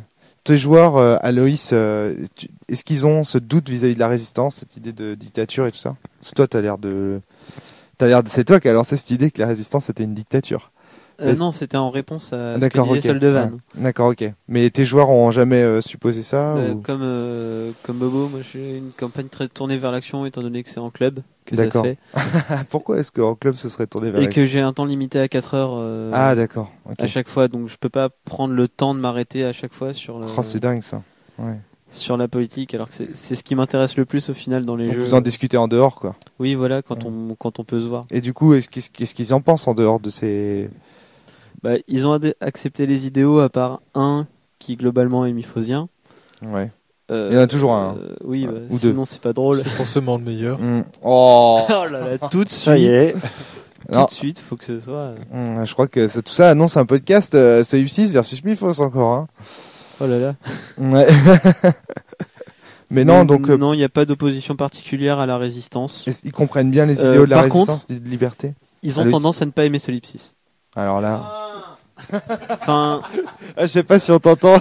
Speaker 1: tes joueurs, euh, Aloïs, euh, tu- est-ce qu'ils ont ce doute vis-à-vis de la résistance, cette idée de dictature et tout ça? Parce que toi, t'as l'air de, t'as l'air de, c'est toi qui as lancé cette idée que la résistance c'était une dictature.
Speaker 3: Euh,
Speaker 1: Mais-
Speaker 3: non, c'était en réponse à ce
Speaker 1: D'accord,
Speaker 3: que disait
Speaker 1: ok.
Speaker 3: Soldevan.
Speaker 1: Ouais. D'accord, ok. Mais tes joueurs ont jamais euh, supposé ça
Speaker 3: Euh,
Speaker 1: ou...
Speaker 3: comme euh, comme Bobo, moi j'ai une campagne très tournée vers l'action étant donné que c'est en club que ça se
Speaker 1: D'accord.
Speaker 3: fait
Speaker 1: Pourquoi est-ce qu'en club ce serait tourné vers
Speaker 3: et
Speaker 1: l'action?
Speaker 3: que j'ai un temps limité à quatre heures euh,
Speaker 1: Ah, d'accord. Ok.
Speaker 3: à chaque fois, donc je peux pas prendre le temps de m'arrêter à chaque fois sur le,
Speaker 1: Oh, c'est dingue ça. Ouais.
Speaker 3: sur la politique, alors que c'est c'est ce qui m'intéresse le plus au final dans les
Speaker 1: Donc
Speaker 3: jeux.
Speaker 1: vous en discutez en dehors, quoi.
Speaker 3: Oui, voilà, quand
Speaker 1: Ouais.
Speaker 3: on quand on peut se voir.
Speaker 1: Et du coup, est-ce qu'est-ce qu'est-ce qu'ils en pensent en dehors de ces...
Speaker 3: Bah, ils ont adé- accepté les idéaux à part un qui globalement est miphosien.
Speaker 1: Ouais.
Speaker 3: Euh,
Speaker 1: Il y en a toujours un, hein.
Speaker 3: euh, oui,
Speaker 1: Ouais.
Speaker 3: bah,
Speaker 1: Ou deux.
Speaker 3: sinon c'est pas drôle.
Speaker 2: C'est forcément le meilleur.
Speaker 1: Mm. Oh.
Speaker 3: Oh là là, tout de
Speaker 6: Ça y
Speaker 3: suite,
Speaker 6: est.
Speaker 3: tout
Speaker 1: Non.
Speaker 3: de suite, faut que ce soit.
Speaker 1: Mm, je crois que ça, tout ça annonce un podcast euh, Save six versus Mythos encore. Hein.
Speaker 3: Oh là là.
Speaker 1: Ouais. Mais non, donc euh,
Speaker 3: non, il n'y a pas d'opposition particulière à la résistance.
Speaker 1: est-ce- ils comprennent bien les
Speaker 3: Euh,
Speaker 1: idéaux de la
Speaker 3: par
Speaker 1: résistance et de liberté.
Speaker 3: Ils ont
Speaker 1: Allez,
Speaker 3: tendance à ne pas aimer Solipsis.
Speaker 1: Alors là,
Speaker 3: Enfin,
Speaker 1: ah, je sais pas si on t'entend.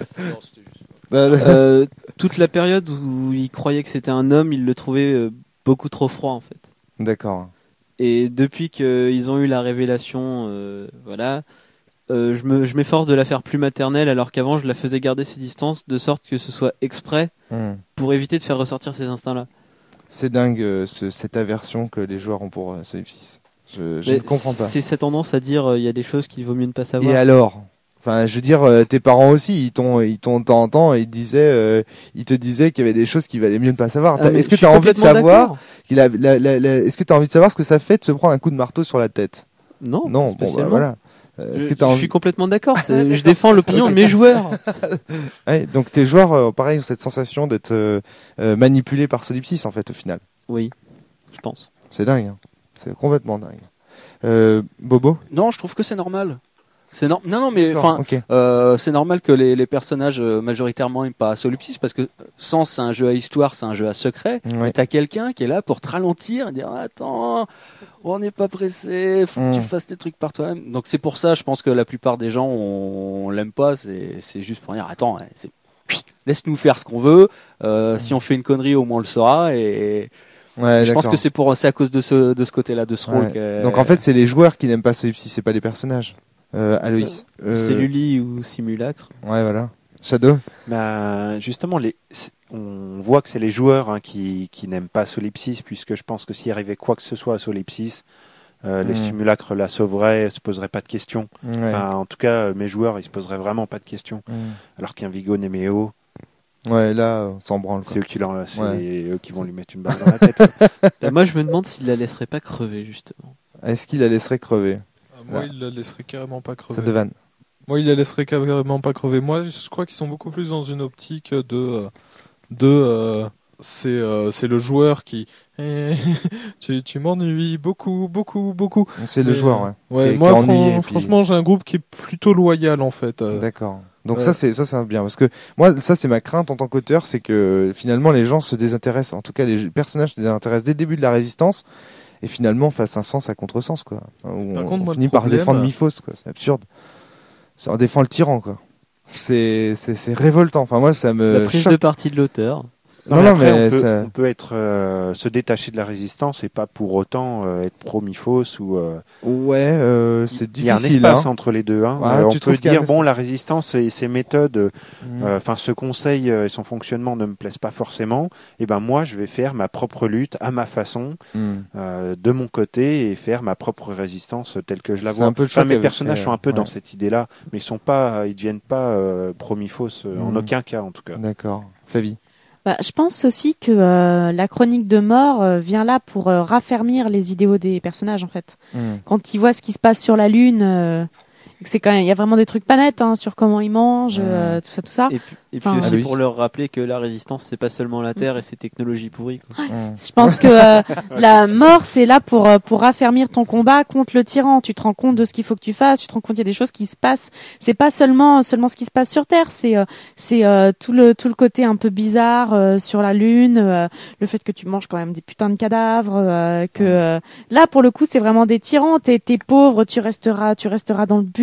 Speaker 3: euh, toute la période où ils croyaient que c'était un homme, ils le trouvaient euh, beaucoup trop froid en fait.
Speaker 1: D'accord.
Speaker 3: Et depuis qu'ils ont eu la révélation, euh, voilà, euh, je me, je m'efforce de la faire plus maternelle, alors qu'avant je la faisais garder ses distances, de sorte que ce soit exprès
Speaker 1: Mm.
Speaker 3: pour éviter de faire ressortir ces instincts-là.
Speaker 1: C'est dingue euh, ce- cette aversion que les joueurs ont pour euh, Save six. Je, je
Speaker 3: Mais
Speaker 1: ne comprends pas.
Speaker 3: C'est cette tendance à dire euh, il y a des choses qu'il vaut mieux ne pas savoir.
Speaker 1: Et alors? Enfin, je veux dire, euh, tes parents aussi, ils t'ont, ils t'ont de temps en temps, ils te disaient, euh, ils te disaient qu'il y avait des choses qu'il valait mieux ne pas savoir.
Speaker 3: Ah,
Speaker 1: T'as-
Speaker 3: mais
Speaker 1: est-ce que
Speaker 3: je suis
Speaker 1: tu as envie de
Speaker 3: complètement
Speaker 1: savoir
Speaker 3: d'accord.
Speaker 1: qu'il a, la- la- la- est-ce que tu as envie de savoir ce que ça fait de se prendre un coup de marteau sur la tête?
Speaker 3: Non,
Speaker 1: Non,
Speaker 3: pas
Speaker 1: bon, bah,
Speaker 3: spécialement.
Speaker 1: voilà. Euh,
Speaker 3: Je,
Speaker 1: Est-ce que t'as
Speaker 3: je
Speaker 1: envie...
Speaker 3: suis complètement d'accord. c'est- Je défends l'opinion de mes joueurs.
Speaker 1: Ouais, donc tes joueurs, euh, pareil, ont cette sensation d'être euh, euh, manipulés par Solipsis, en fait, au final.
Speaker 3: Oui, je pense.
Speaker 1: C'est dingue. Hein. C'est complètement dingue. Euh, Bobo?
Speaker 4: Non, je trouve que c'est normal. C'est nor- non, non, mais
Speaker 1: D'accord,
Speaker 4: enfin,
Speaker 1: ok.
Speaker 4: euh, c'est normal que les, les personnages euh, majoritairement aiment pas Solipsis parce que Sens c'est un jeu à histoire, c'est un jeu à secret.
Speaker 1: Ouais.
Speaker 4: Et t'as quelqu'un qui est là pour te ralentir et dire attends, on n'est pas pressé, faut que
Speaker 1: Mm.
Speaker 4: tu fasses tes trucs par toi-même. Donc c'est pour ça, je pense que la plupart des gens on, on l'aime pas. C'est c'est juste pour dire attends, ouais, c'est laisse-nous faire ce qu'on veut. Euh, Si on fait une connerie, au moins on le saura. Et
Speaker 1: Ouais,
Speaker 4: je pense
Speaker 1: d'accord.
Speaker 4: que c'est pour c'est à cause de ce de ce côté-là de ce rôle.
Speaker 1: Ouais.
Speaker 4: que-
Speaker 1: Donc en fait, c'est les joueurs qui n'aiment pas Solipsis, c'est pas les personnages. Euh, Aloïs. Euh,
Speaker 3: C'est Lully ou Simulacre.
Speaker 1: Ouais, voilà. Shadow.
Speaker 6: Ben, justement, les, c'est- on voit que c'est les joueurs hein, qui, qui n'aiment pas Solipsis, puisque je pense que s'il arrivait quoi que ce soit à Solipsis, euh, les
Speaker 1: Mm.
Speaker 6: simulacres la sauveraient, se poseraient pas de questions.
Speaker 1: Ouais.
Speaker 6: Enfin, en tout cas, euh, mes joueurs, ils se poseraient vraiment pas de questions.
Speaker 1: Mm.
Speaker 6: Alors qu'un Vigo Nemeo,
Speaker 1: Ouais, là, on s'en branle. quoi.
Speaker 6: c'est eux qui leur- c'est
Speaker 1: Ouais.
Speaker 6: eux qui vont lui mettre une balle dans la tête. quoi.
Speaker 3: Bah, moi, je me demande s'il la laisserait pas crever justement.
Speaker 1: Est-ce qu'il la laisserait crever?
Speaker 2: Ah, moi,
Speaker 1: Là.
Speaker 2: il la laisserait carrément pas crever.
Speaker 1: Ça de vanne.
Speaker 2: Moi, il la laisserait carrément pas crever. Moi, je crois qu'ils sont beaucoup plus dans une optique de, euh, de, euh, c'est, euh, c'est le joueur qui, eh, tu, tu m'ennuies beaucoup, beaucoup, beaucoup.
Speaker 1: C'est le
Speaker 2: Mais,
Speaker 1: joueur, ouais.
Speaker 2: Ouais,
Speaker 1: Qui est-
Speaker 2: moi,
Speaker 1: qui est ennuyé,
Speaker 2: fran-
Speaker 1: et puis-
Speaker 2: franchement, j'ai un groupe qui est plutôt loyal, en fait. euh.
Speaker 1: D'accord. Donc
Speaker 2: ouais.
Speaker 1: ça c'est ça c'est bien parce que moi ça c'est ma crainte en tant qu'auteur, c'est que finalement les gens se désintéressent, en tout cas les personnages se désintéressent dès le début de la résistance et finalement fassent un sens à contresens quoi. Où
Speaker 2: Par
Speaker 1: on,
Speaker 2: contre,
Speaker 1: on
Speaker 2: moi,
Speaker 1: finit
Speaker 2: le
Speaker 1: par
Speaker 2: problème-
Speaker 1: défendre Mythos quoi, c'est absurde. C'est on défend le tyran quoi. C'est c'est c'est révoltant. Enfin moi ça me
Speaker 3: La prise
Speaker 1: choque.
Speaker 3: de parti de l'auteur.
Speaker 1: Non,
Speaker 6: mais
Speaker 1: non,
Speaker 6: après,
Speaker 1: mais
Speaker 6: on, peut,
Speaker 1: ça-
Speaker 6: on peut être euh, se détacher de la résistance et pas pour autant euh, être pro Mythos ou euh,
Speaker 1: Ouais, euh, c'est
Speaker 6: il y a un
Speaker 1: difficile.
Speaker 6: espace
Speaker 1: hein.
Speaker 6: entre les deux. Hein.
Speaker 1: Ouais,
Speaker 6: Euh,
Speaker 1: tu
Speaker 6: on
Speaker 1: trouves
Speaker 6: peut
Speaker 1: qu'il y a un
Speaker 6: dire bon
Speaker 1: espace.
Speaker 6: la résistance et ses méthodes, euh,
Speaker 1: Mm.
Speaker 6: enfin ce conseil euh, et son fonctionnement ne me plaisent pas forcément. Et ben moi je vais faire ma propre lutte à ma façon,
Speaker 1: Mm.
Speaker 6: euh, de mon côté et faire ma propre résistance telle que je la
Speaker 1: C'est
Speaker 6: vois.
Speaker 1: un peu le
Speaker 6: Enfin,
Speaker 1: choc
Speaker 6: mes
Speaker 1: avec,
Speaker 6: personnages
Speaker 1: euh,
Speaker 6: sont un peu dans
Speaker 1: ouais.
Speaker 6: cette idée-là, mais ils sont pas, ils deviennent pas euh, pro Mythos euh, en
Speaker 1: Mm.
Speaker 6: aucun cas en tout cas.
Speaker 1: D'accord. Flavie.
Speaker 5: Bah, je pense aussi que euh, la chronique de mort euh, vient là pour euh, raffermir les idéaux des personnages en fait.
Speaker 1: Mm.
Speaker 5: Quand ils voient ce qui se passe sur la lune, euh, et que c'est quand même, il y a vraiment des trucs pas nets hein, sur comment ils mangent,
Speaker 1: Ouais.
Speaker 5: euh, tout ça, tout ça.
Speaker 3: Et puis, et puis
Speaker 5: Enfin,
Speaker 3: aussi
Speaker 1: Aloïs.
Speaker 3: pour leur rappeler que la résistance, c'est pas seulement la Terre et ses technologies pourries. Quoi.
Speaker 1: Mm.
Speaker 5: Je pense que euh, la mort, c'est là pour euh, pour raffermir ton combat contre le tyran. Tu te rends compte de ce qu'il faut que tu fasses. Tu te rends compte qu'il y a des choses qui se passent. C'est pas seulement seulement ce qui se passe sur Terre. C'est euh, c'est euh, tout le tout le côté un peu bizarre euh, sur la Lune. euh, le fait que tu manges quand même des putains de cadavres. euh, que euh, là, pour le coup, c'est vraiment des tyrans. T'es t'es pauvre, tu resteras tu resteras dans le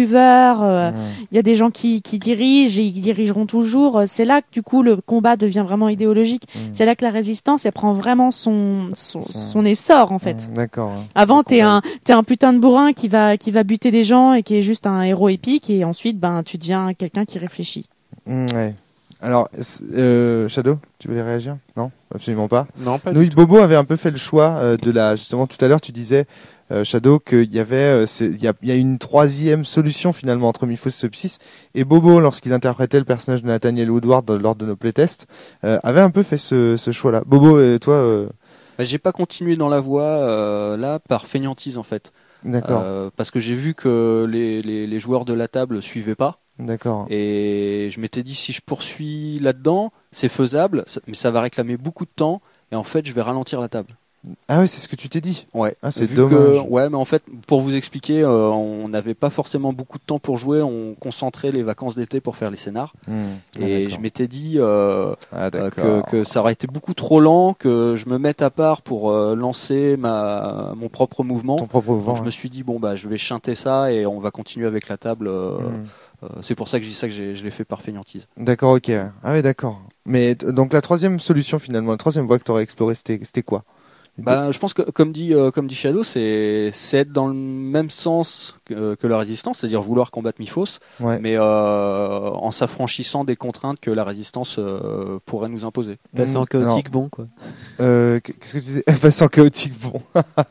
Speaker 5: suiveurs, il
Speaker 1: Ouais.
Speaker 5: y a des gens qui, qui dirigent et ils dirigeront toujours. C'est là que du coup le combat devient vraiment idéologique.
Speaker 1: Mm.
Speaker 5: C'est là que la résistance elle prend vraiment son son,
Speaker 1: Son-
Speaker 5: son essor en fait.
Speaker 1: Ouais, D'accord. ouais.
Speaker 5: Avant,
Speaker 1: Je
Speaker 5: t'es
Speaker 1: comprends.
Speaker 5: un, t'es un putain de bourrin qui va, qui va buter des gens et qui est juste un héros épique, et ensuite, ben, tu deviens quelqu'un qui réfléchit.
Speaker 1: Mm, ouais. Alors, c'est- euh, Shadow, tu voulais réagir? Non, absolument pas.
Speaker 6: Non, pas
Speaker 1: Nous,
Speaker 6: du tout.
Speaker 1: Bobo avait un peu fait le choix euh, de la. Justement, tout à l'heure, tu disais, euh, Shadow, qu'il y avait, euh, c'est- il y a, il y a une troisième solution finalement entre Miphos et Sopsis. Et Bobo, lorsqu'il interprétait le personnage de Nathaniel Woodward dans- lors de nos playtests, euh, avait un peu fait ce, ce choix-là. Bobo, euh, toi, euh,
Speaker 4: Bah, j'ai pas continué dans la voie euh, là par fainéantise en fait.
Speaker 1: d'accord,
Speaker 4: Euh, parce que j'ai vu que les, les, les joueurs de la table suivaient pas.
Speaker 1: d'accord.
Speaker 4: Et je m'étais dit, si je poursuis là-dedans, c'est faisable, ça- mais ça va réclamer beaucoup de temps. Et en fait, je vais ralentir la table.
Speaker 1: Ah oui, c'est ce que tu t'es dit.
Speaker 4: Ouais.
Speaker 1: Ah, c'est
Speaker 4: Vu
Speaker 1: dommage.
Speaker 4: que- ouais, mais en fait, pour vous expliquer, euh, on n'avait pas forcément beaucoup de temps pour jouer. On concentrait les vacances d'été pour faire les scénars.
Speaker 1: Hmm. Ah,
Speaker 4: Et
Speaker 1: d'accord.
Speaker 4: je m'étais dit euh,
Speaker 1: Ah,
Speaker 4: euh,
Speaker 1: d'accord.
Speaker 4: que, que ça aurait été beaucoup trop lent, que je me mette à part pour euh, lancer ma, mon propre mouvement.
Speaker 1: Ton propre
Speaker 4: Donc
Speaker 1: vent.
Speaker 4: je me suis dit, bon, bah, je vais chanter ça et on va continuer avec la table. euh,
Speaker 1: Hmm.
Speaker 4: euh, c'est pour ça que je dis ça que j'ai- je l'ai fait par fainéantise.
Speaker 1: D'accord, ok. Ah oui, d'accord. Mais t- donc la troisième solution finalement, la troisième voie que tu aurais explorée, c'était c'était quoi?
Speaker 4: Bah, je pense que, comme dit, euh, comme dit Shadow, c'est c'est être dans le même sens que, que la résistance, c'est-à-dire vouloir combattre Miphos,
Speaker 1: Ouais.
Speaker 4: mais euh, en s'affranchissant des contraintes que la résistance euh, pourrait nous imposer.
Speaker 3: Passer en
Speaker 1: Hmm,
Speaker 3: chaotique, bon, quoi.
Speaker 1: Euh, qu'est-ce que tu disais? Passer en chaotique, bon.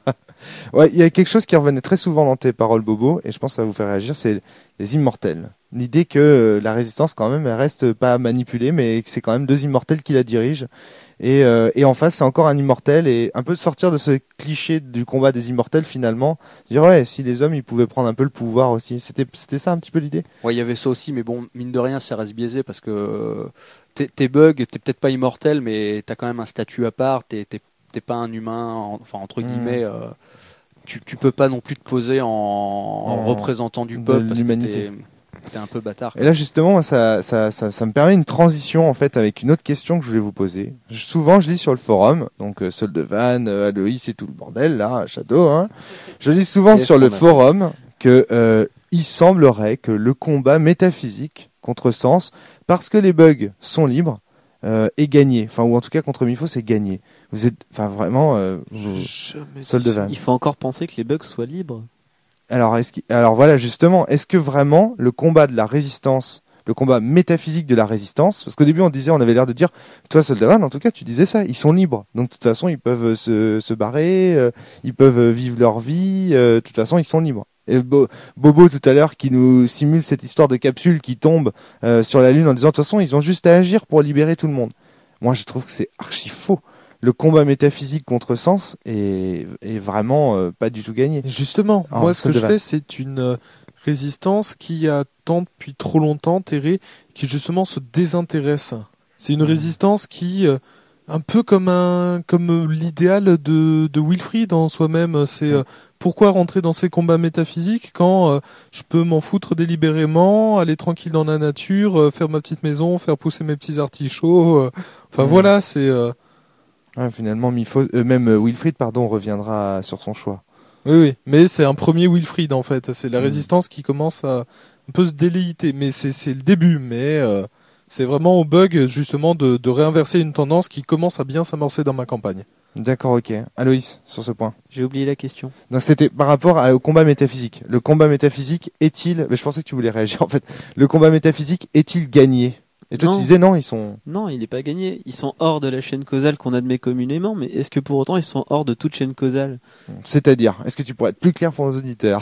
Speaker 1: Ouais, il y a quelque chose qui revenait très souvent dans tes paroles, Bobo, et je pense que ça va vous faire réagir, c'est les immortels. L'idée que euh, la résistance, quand même, elle reste pas manipulée, mais que c'est quand même deux immortels qui la dirigent. Et, euh, et en face, c'est encore un immortel, et un peu de sortir de ce cliché du combat des immortels, finalement. Dire, ouais, si les hommes, ils pouvaient prendre un peu le pouvoir aussi. C'était, c'était ça un petit peu l'idée?
Speaker 4: Ouais, il y avait ça aussi, mais bon, mine de rien, ça reste biaisé parce que euh, t'es t'es bug, t'es peut-être pas immortel, mais t'as quand même un statut à part, t'es t'es- t'es pas un humain, en- enfin, entre
Speaker 1: Mm.
Speaker 4: guillemets. euh, tu, tu peux pas non plus te poser en, en
Speaker 1: En-
Speaker 4: représentant du
Speaker 1: de
Speaker 4: peuple parce que
Speaker 1: l'humanité.
Speaker 4: t'es t'es un peu bâtard.
Speaker 1: Et là, justement, ça, ça, ça, ça me permet une transition, en fait, avec une autre question que je voulais vous poser. Je- souvent, je lis sur le forum, donc euh, Soldevan, euh, Aloïs et tout le bordel, là, Shadow, hein. Je lis souvent
Speaker 4: Qu'est-ce
Speaker 1: sur le
Speaker 4: qu'on a
Speaker 1: forum que euh, il semblerait que le combat métaphysique contre Sens, parce que les bugs sont libres, euh, est gagné. Enfin, ou en tout cas, contre Miphos, c'est gagné. Vous êtes, enfin, vraiment, euh, vous- Soldevan.
Speaker 3: Il faut encore penser que les bugs soient libres.
Speaker 1: Alors, est-ce qu'il- alors voilà, justement, est-ce que vraiment le combat de la résistance, le combat métaphysique de la résistance, parce qu'au début on disait, on avait l'air de dire, toi Soldavan, en tout cas tu disais ça, ils sont libres, donc de toute façon ils peuvent euh, se, se barrer, euh, ils peuvent euh, vivre leur vie, euh, de toute façon ils sont libres. Et Bo- Bobo tout à l'heure qui nous simule cette histoire de capsule qui tombe euh, sur la Lune en disant, de toute façon ils ont juste à agir pour libérer tout le monde. Moi je trouve que c'est archi faux. Le combat métaphysique contre Sens est, est vraiment euh, pas du tout gagné.
Speaker 2: Et justement,
Speaker 1: Alors,
Speaker 2: moi, ce que je
Speaker 1: Soldevan.
Speaker 2: fais, c'est une euh, résistance qui attend depuis trop longtemps terré, qui justement se désintéresse. C'est une résistance qui, euh, un peu comme un, comme euh, l'idéal de, de Wilfried en soi-même, c'est euh, pourquoi rentrer dans ces combats métaphysiques quand euh, je peux m'en foutre délibérément, aller tranquille dans la nature, euh, faire ma petite maison, faire pousser mes petits artichauts. euh, Enfin
Speaker 1: Mhm.
Speaker 2: voilà, c'est. euh,
Speaker 1: Ouais, finalement, Miphos, euh, même euh, Wilfried, pardon, reviendra sur son choix.
Speaker 2: Oui, oui, mais c'est un premier Wilfried en fait. C'est la
Speaker 1: Mm.
Speaker 2: résistance qui commence à un peu se déléiter, mais c'est c'est le début. Mais euh, c'est vraiment au bug justement de, de réinverser une tendance qui commence à bien s'amorcer dans ma campagne.
Speaker 1: D'accord, ok. Aloïs, sur ce point.
Speaker 3: J'ai oublié la question.
Speaker 1: Donc c'était par rapport à- au combat métaphysique. Le combat métaphysique est-il... Mais je pensais que tu voulais réagir en fait. Le combat métaphysique est-il gagné? Et toi
Speaker 3: Non.
Speaker 1: tu disais non, ils sont...
Speaker 3: Non, il n'est pas gagné. Ils sont hors de la chaîne causale qu'on admet communément, mais est-ce que pour autant ils sont hors de toute chaîne causale?
Speaker 1: C'est-à-dire, est-ce que tu pourrais être plus clair pour nos auditeurs?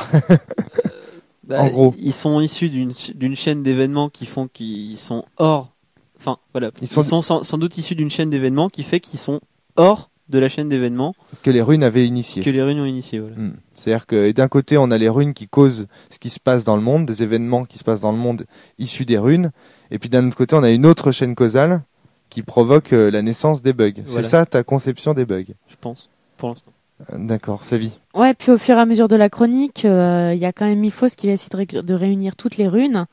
Speaker 3: Bah,
Speaker 1: En gros.
Speaker 3: Ils sont issus d'une d'une chaîne d'événements qui font qu'ils sont hors. Enfin, voilà.
Speaker 1: Ils
Speaker 3: Ils
Speaker 1: sont-
Speaker 3: sont, sans, sans doute issus d'une chaîne d'événements qui fait qu'ils sont hors de la chaîne d'événements
Speaker 1: Que les runes avaient initié.
Speaker 3: que les réunions ont initiées. Voilà.
Speaker 1: Hmm. C'est-à-dire que d'un côté, on a les runes qui causent ce qui se passe dans le monde, des événements qui se passent dans le monde issus des runes, et puis d'un autre côté, on a une autre chaîne causale qui provoque euh, la naissance des bugs. C'est
Speaker 3: Voilà.
Speaker 1: ça ta conception des bugs?
Speaker 3: Je pense, pour l'instant.
Speaker 1: Euh, D'accord, Flavie.
Speaker 5: Ouais, puis au fur et à mesure de la chronique, euh, il y a quand même Miphos qui va essayer de, ré- de réunir toutes les runes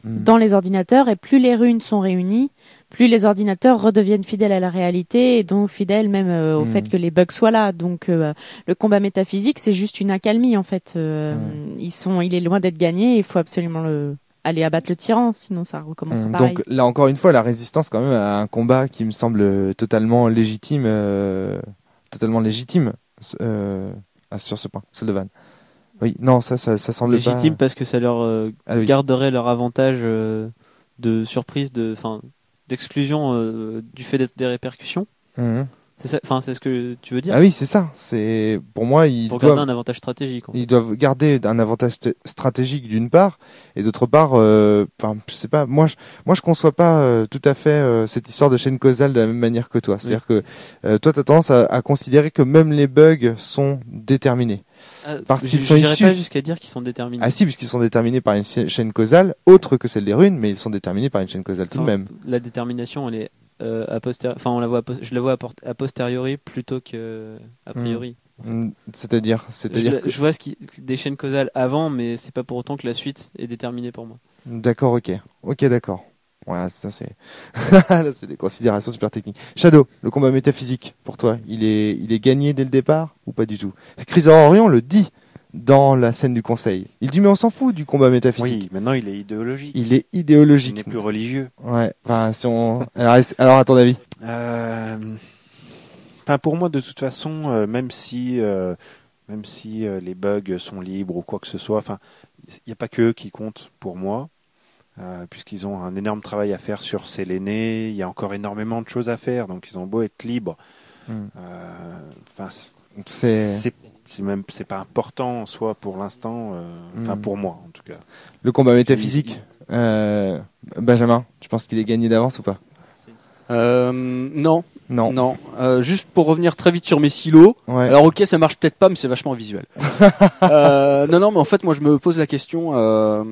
Speaker 1: Mm.
Speaker 5: dans les ordinateurs, et plus les runes sont réunies, plus les ordinateurs redeviennent fidèles à la réalité, et donc fidèles même euh, au
Speaker 1: Mm.
Speaker 5: fait que les bugs soient là. Donc euh, le combat métaphysique, c'est juste une accalmie en fait. Euh,
Speaker 1: Mm.
Speaker 5: ils sont, il est loin d'être gagné. Il faut absolument le aller abattre le tyran, sinon ça recommencera
Speaker 1: Mm.
Speaker 5: pareil.
Speaker 1: Donc là encore une fois, la résistance quand même a un combat qui me semble totalement légitime, euh, totalement légitime euh, sur ce point. Soldevan. Oui, non, ça, ça, ça semble
Speaker 3: Légitime
Speaker 1: pas.
Speaker 3: parce que ça leur euh,
Speaker 1: Ah oui.
Speaker 3: garderait leur avantage euh, de surprise, de, enfin, d'exclusion euh, du fait d'être des répercussions.
Speaker 1: Mhm.
Speaker 3: C'est ça, enfin, c'est ce que tu veux dire.
Speaker 1: Ah oui, c'est ça. C'est pour moi, ils
Speaker 3: Pour
Speaker 1: doivent,
Speaker 3: garder un avantage stratégique. En fait.
Speaker 1: ils doivent garder un avantage st- stratégique d'une part, et d'autre part, euh, enfin, je sais pas. Moi, je, moi, je conçois pas euh, tout à fait euh, cette histoire de chaîne causale de la même manière que toi. C'est-à-dire que euh, toi, t'as tendance à, à considérer que même les bugs sont déterminés.
Speaker 3: Ah,
Speaker 1: Parce
Speaker 3: j-
Speaker 1: qu'ils sont
Speaker 3: j'irais
Speaker 1: issus-
Speaker 3: pas jusqu'à dire qu'ils sont déterminés.
Speaker 1: Ah si, puisqu'ils sont déterminés par une cha- chaîne causale autre que celle des runes, mais ils sont déterminés par une chaîne causale tout de
Speaker 3: Enfin,
Speaker 1: même.
Speaker 3: La détermination, elle est euh, a posteriori. Enfin, on la voit, a pos- je la vois a, por- a posteriori plutôt que a priori.
Speaker 1: Mm, C'est-à-dire,
Speaker 3: Je,
Speaker 1: c'est-à-dire
Speaker 3: la-
Speaker 1: que...
Speaker 3: je vois ce qui, des chaînes causales avant, mais c'est pas pour autant que la suite est déterminée pour moi.
Speaker 1: D'accord, ok. Ok, d'accord. Ouais, ça c'est... Là, c'est des considérations super techniques. Shadow, le combat métaphysique, pour toi, il est, il est gagné dès le départ ou pas du tout? Chris Orion le dit dans la scène du conseil. Il dit mais on s'en fout du combat métaphysique.
Speaker 6: Oui, maintenant il est idéologique.
Speaker 1: Il est
Speaker 6: Il
Speaker 1: idéologique.
Speaker 6: n'est plus religieux.
Speaker 1: Ouais, enfin si on... Alors, est- alors à ton avis?
Speaker 6: Euh, Enfin, pour moi, de toute façon, euh, même si, euh, même si euh, les bugs sont libres ou quoi que ce soit, enfin, il n'y a pas que eux qui comptent pour moi, euh, puisqu'ils ont un énorme travail à faire sur Séléné. Il y a encore énormément de choses à faire, donc ils ont beau être libres.
Speaker 1: Mm.
Speaker 6: Euh, Enfin,
Speaker 1: C'est...
Speaker 6: c'est c'est même c'est pas important en soi pour l'instant. euh, Enfin,
Speaker 1: Mm.
Speaker 6: pour moi en tout cas.
Speaker 1: Le combat métaphysique, euh, Benjamin, tu penses qu'il est gagné d'avance ou pas?
Speaker 4: Euh, non,
Speaker 1: Non.
Speaker 4: non. Euh, juste pour revenir très vite sur mes silos.
Speaker 1: Ouais.
Speaker 4: Alors ok, ça marche peut-être pas, mais c'est vachement visuel. euh, non, non, mais en fait, moi, je me pose la question. Euh,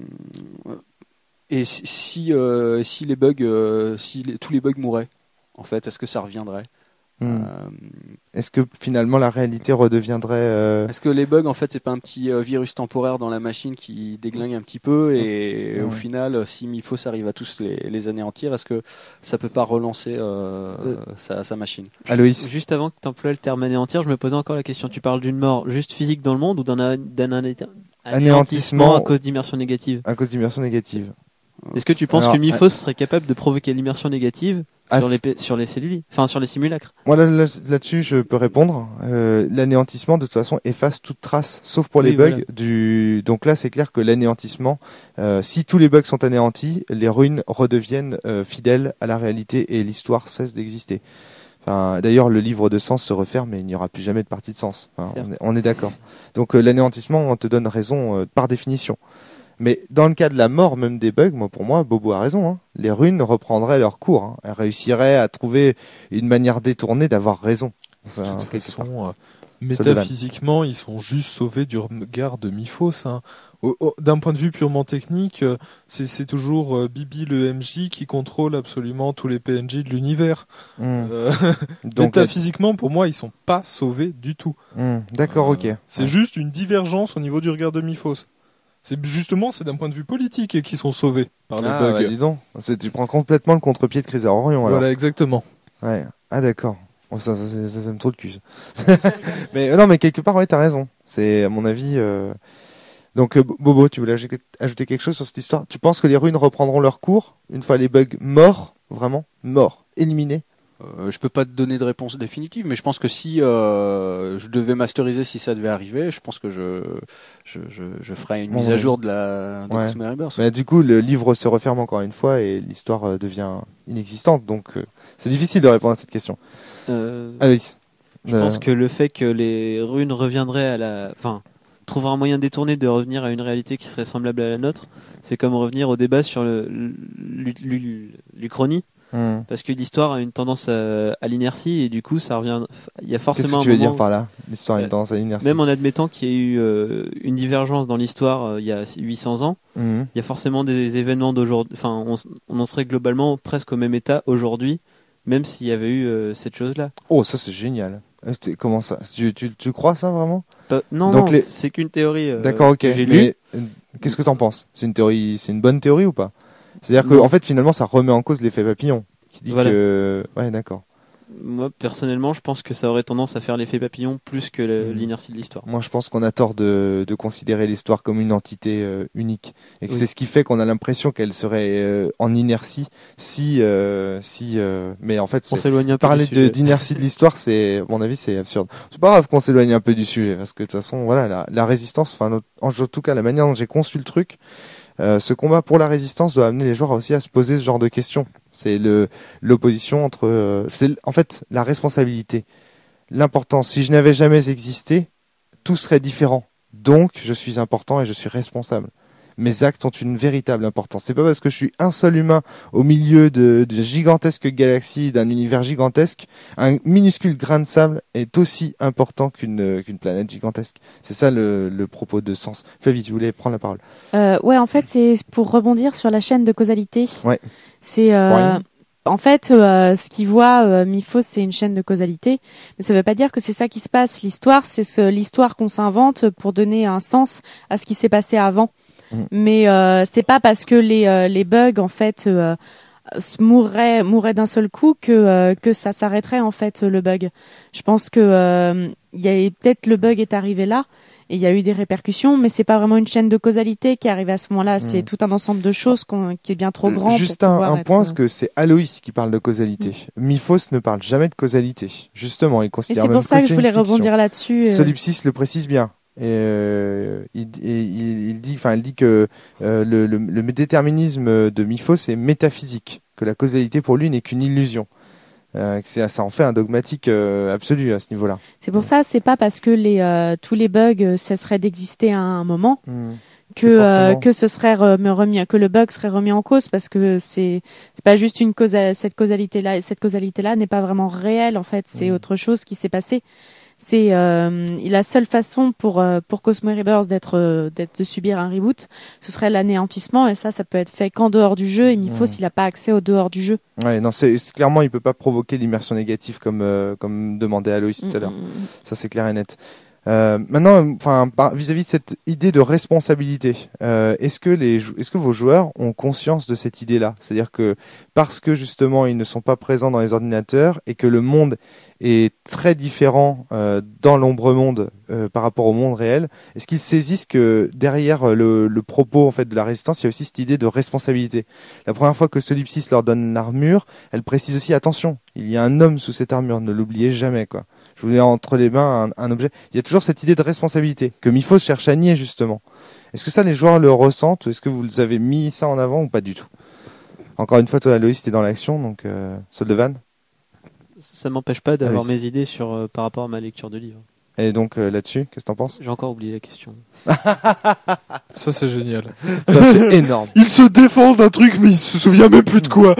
Speaker 4: et si si, euh, si les bugs, euh, si les- tous les bugs mouraient, en fait, est-ce que ça reviendrait?
Speaker 1: Mm.
Speaker 4: Euh,
Speaker 1: Est-ce que finalement la réalité redeviendrait... euh,
Speaker 4: Est-ce que les bugs, en fait, c'est pas un petit euh, virus temporaire dans la machine qui déglingue un petit peu et
Speaker 1: Ouais.
Speaker 4: au final, euh, si Mifos arrive à tous les, les anéantir, est-ce que ça peut pas relancer euh,
Speaker 3: Euh.
Speaker 4: sa, sa machine?
Speaker 1: Aloïs?
Speaker 3: Juste avant que tu emploies le terme anéantir, je me posais encore la question. Tu parles d'une mort juste physique dans le monde ou d'un a- d'un ané- anéantissement à cause d'immersion négative?
Speaker 1: À cause d'immersion négative.
Speaker 3: Est-ce que tu penses
Speaker 1: Alors,
Speaker 3: que Mifos serait capable de provoquer l'immersion négative
Speaker 1: Ah,
Speaker 3: sur, les,
Speaker 1: c'est-
Speaker 3: p- sur les cellules, enfin sur les simulacres?
Speaker 1: Moi là, là- là-dessus, je peux répondre. Euh, l'anéantissement, de toute façon, efface toute trace, sauf pour les
Speaker 3: Oui,
Speaker 1: bugs.
Speaker 3: voilà.
Speaker 1: Du... Donc là, c'est clair que l'anéantissement, euh, si tous les bugs sont anéantis, les runes redeviennent euh, fidèles à la réalité et l'histoire cesse d'exister. Enfin, d'ailleurs, le livre de sens se referme et il n'y aura plus jamais de partie de sens. Enfin,
Speaker 3: Certes.
Speaker 1: on est, on est d'accord. Donc euh, l'anéantissement, on te donne raison euh, par définition. Mais dans le cas de la mort même des bugs, moi pour moi, Bobo a raison. Hein. Les runes reprendraient leur cours. Hein. Elles réussiraient à trouver une manière détournée d'avoir raison. Ça,
Speaker 2: De toute
Speaker 1: quelque part.
Speaker 2: façon, euh,
Speaker 1: Soldevan.
Speaker 2: métaphysiquement, ils sont juste sauvés du regard de Mifos. Hein. Au- au- D'un point de vue purement technique, euh, c'est c'est toujours euh, Bibi le M J qui contrôle absolument tous les P N J de l'univers.
Speaker 1: Mmh.
Speaker 2: Euh,
Speaker 1: Donc,
Speaker 2: métaphysiquement, pour moi, ils sont pas sauvés du tout.
Speaker 1: mmh, d'accord,
Speaker 2: Euh,
Speaker 1: ok.
Speaker 2: C'est
Speaker 1: Ouais.
Speaker 2: juste une divergence au niveau du regard de Mifos. C'est justement, c'est d'un point de vue politique qu'ils sont sauvés par
Speaker 1: Ah,
Speaker 2: le
Speaker 1: bah,
Speaker 2: bug.
Speaker 1: dis donc. C'est- Tu prends complètement le contre-pied de Chris Orion. Alors.
Speaker 2: Voilà, exactement.
Speaker 1: Ouais. Ah d'accord. Oh, ça, ça, ça, ça, ça me trop le cul. ça. mais euh, non, mais quelque part, ouais, t'as raison. C'est à mon avis. Euh... Donc euh, Bobo, tu voulais aj- ajouter quelque chose sur cette histoire? Tu penses que les runes reprendront leur cours une fois les bugs morts, vraiment morts, éliminés?
Speaker 4: Euh, je peux pas te donner de réponse définitive, mais je pense que si euh, je devais masteriser, si ça devait arriver, je pense que je je, je, je ferais une
Speaker 1: Bon,
Speaker 4: mise
Speaker 1: ouais.
Speaker 4: à jour de la de
Speaker 1: Ouais.
Speaker 4: Cosmere Rebirth.
Speaker 1: Mais du coup, le livre se referme encore une fois et l'histoire euh, devient inexistante. Donc, euh, c'est difficile de répondre à cette question.
Speaker 3: Euh,
Speaker 1: Aloïs,
Speaker 3: Je
Speaker 1: euh,
Speaker 3: pense que le fait que les runes reviendraient à la, enfin, trouver un moyen détourné de revenir à une réalité qui serait semblable à la nôtre, c'est comme revenir au débat sur le l'u- l'u- l'Uchronie,
Speaker 1: hmm.
Speaker 3: parce que l'histoire a une tendance à, à l'inertie et du coup, ça revient. Il y a
Speaker 1: Qu'est-ce
Speaker 3: forcément
Speaker 1: que tu
Speaker 3: un
Speaker 1: veux
Speaker 3: moment
Speaker 1: dire par là? L'histoire a une
Speaker 3: Euh,
Speaker 1: tendance à l'inertie.
Speaker 3: Même en admettant qu'il y ait eu euh, une divergence dans l'histoire euh, il y a huit cents ans,
Speaker 1: Mhm.
Speaker 3: il y a forcément des événements d'aujourd'hui. Enfin, on, s- on en serait globalement presque au même état aujourd'hui, même s'il y avait eu euh, cette chose-là.
Speaker 1: Oh, ça c'est génial. Euh, t'es- Comment ça? Tu, tu, tu crois ça vraiment?
Speaker 3: Pas- Non,
Speaker 1: Donc
Speaker 3: non,
Speaker 1: les-
Speaker 3: c'est qu'une théorie euh,
Speaker 1: D'accord, ok.
Speaker 3: que j'ai
Speaker 1: Mais
Speaker 3: lue.
Speaker 1: Qu'est-ce que t'en penses? C'est une théorie, c'est une bonne théorie ou pas? C'est-à-dire que,
Speaker 3: Non.
Speaker 1: en fait, finalement, ça remet en cause l'effet papillon. Qui dit
Speaker 3: Voilà.
Speaker 1: que, ouais, d'accord.
Speaker 3: Moi, personnellement, je pense que ça aurait tendance à faire l'effet papillon plus que le-
Speaker 1: Mhm.
Speaker 3: l'inertie de l'histoire.
Speaker 1: Moi, je pense qu'on a tort de, de considérer l'histoire comme une entité euh, unique, et que
Speaker 3: Oui.
Speaker 1: c'est ce qui fait qu'on a l'impression qu'elle serait euh, en inertie. Si, euh, si, euh, mais en fait,
Speaker 3: On
Speaker 1: c'est-
Speaker 3: s'éloigne un peu
Speaker 1: parler
Speaker 3: du
Speaker 1: de-
Speaker 3: sujet.
Speaker 1: d'inertie de l'histoire, c'est, à mon avis, c'est absurde. C'est pas grave qu'on s'éloigne un peu du sujet, parce que de toute façon, voilà, la, la résistance, enfin, en, en tout cas, la manière dont j'ai conçu le truc, euh, ce combat pour la résistance doit amener les joueurs aussi à se poser ce genre de questions. C'est le l'opposition entre, euh, c'est en fait la responsabilité, l'importance. Si je n'avais jamais existé, tout serait différent. Donc, je suis important et je suis responsable. Mes actes ont une véritable importance. C'est pas parce que je suis un seul humain au milieu de, de gigantesques galaxies, d'un univers gigantesque, un minuscule grain de sable est aussi important qu'une qu'une planète gigantesque. C'est ça le, le propos de Sens. Flavie, tu voulais prendre la parole.
Speaker 5: Euh, ouais, en fait, c'est pour rebondir sur la chaîne de causalité.
Speaker 1: Ouais.
Speaker 5: C'est euh,
Speaker 1: Ouais.
Speaker 5: en fait euh, ce qu'il voit euh, Miphos, c'est une chaîne de causalité, mais ça veut pas dire que c'est ça qui se passe. L'histoire, c'est ce, l'histoire qu'on s'invente pour donner un sens à ce qui s'est passé avant.
Speaker 1: Mm.
Speaker 5: Mais euh, c'est pas parce que les euh, les bugs en fait euh, s- mourraient mourraient d'un seul coup que euh, que ça s'arrêterait en fait le bug. Je pense que euh, il y a peut-être le bug est arrivé là. Et il y a eu des répercussions, mais c'est pas vraiment une chaîne de causalité qui arrive à ce moment-là.
Speaker 1: Mm.
Speaker 5: C'est tout un ensemble de choses qu'on, qui est bien trop grand.
Speaker 1: Juste
Speaker 5: pour
Speaker 1: un,
Speaker 5: pouvoir
Speaker 1: un
Speaker 5: être,
Speaker 1: point,
Speaker 5: euh,
Speaker 1: parce que c'est Aloïs qui parle de causalité. Miphos ne parle jamais de causalité. Justement, il
Speaker 5: Et
Speaker 1: considère
Speaker 5: c'est
Speaker 1: même
Speaker 5: pour ça que
Speaker 1: c'est
Speaker 5: je
Speaker 1: une
Speaker 5: voulais
Speaker 1: fiction.
Speaker 5: rebondir là-dessus. euh.
Speaker 1: Solipsis le précise bien. Et, euh, il, et il, il dit, enfin, il dit que euh, le, le, le déterminisme de Miphos est métaphysique, que la causalité pour lui n'est qu'une illusion. Euh, que c'est- ça en fait un dogmatique euh, absolu à ce niveau-là.
Speaker 5: C'est pour ça, c'est pas parce que les euh, tous les bugs euh, cesseraient d'exister à un moment
Speaker 1: Mm.
Speaker 5: que
Speaker 1: Que
Speaker 5: euh,
Speaker 1: forcément.
Speaker 5: que ce serait rem- remis, que le bug serait remis en cause, parce que c'est c'est pas juste une cause, cette causalité là, cette causalité là n'est pas vraiment réelle en fait. C'est
Speaker 1: Mm.
Speaker 5: autre chose qui s'est passé. C'est euh, la seule façon pour euh, pour Cosmo Rebirth d'être euh, d'être de subir un reboot, ce serait l'anéantissement, et ça ça peut être fait qu'en dehors du jeu, et Miphos
Speaker 1: Mm.
Speaker 5: il a pas accès au dehors du jeu.
Speaker 1: Ouais, non, c'est c'est- clairement, il peut pas provoquer l'immersion négative comme euh, comme demandait Aloïs tout à l'heure.
Speaker 5: Mm, mm, mm.
Speaker 1: Ça, c'est clair et net. Euh, maintenant, enfin, par- vis-à-vis de cette idée de responsabilité, euh, est-ce que les, jou- est-ce que vos joueurs ont conscience de cette idée-là? C'est-à-dire que parce que justement ils ne sont pas présents dans les ordinateurs et que le monde est très différent euh, dans l'ombre monde euh, par rapport au monde réel, est-ce qu'ils saisissent que derrière le, le propos en fait de la résistance, il y a aussi cette idée de responsabilité? La première fois que Solipsis leur donne l'armure, elle précise aussi attention, il y a un homme sous cette armure, ne l'oubliez jamais, quoi. Je vous ai entre les mains un, un objet. Il y a toujours cette idée de responsabilité que Miphos cherche à nier justement. Est-ce que ça les joueurs le ressentent? Est-ce que vous avez mis ça en avant ou pas du tout? Encore une fois, toi, Aloïs, t'es dans l'action, donc euh, Soldevan.
Speaker 3: Ça m'empêche pas d'avoir
Speaker 1: Ah oui,
Speaker 3: mes idées sur euh, par rapport à ma lecture de livre.
Speaker 1: Et donc euh, là-dessus, qu'est-ce que t'en penses?
Speaker 3: J'ai encore oublié la question.
Speaker 2: Ça, c'est génial.
Speaker 1: Ça, c'est énorme.
Speaker 2: Il se défend d'un truc, mais il se souvient même plus de quoi.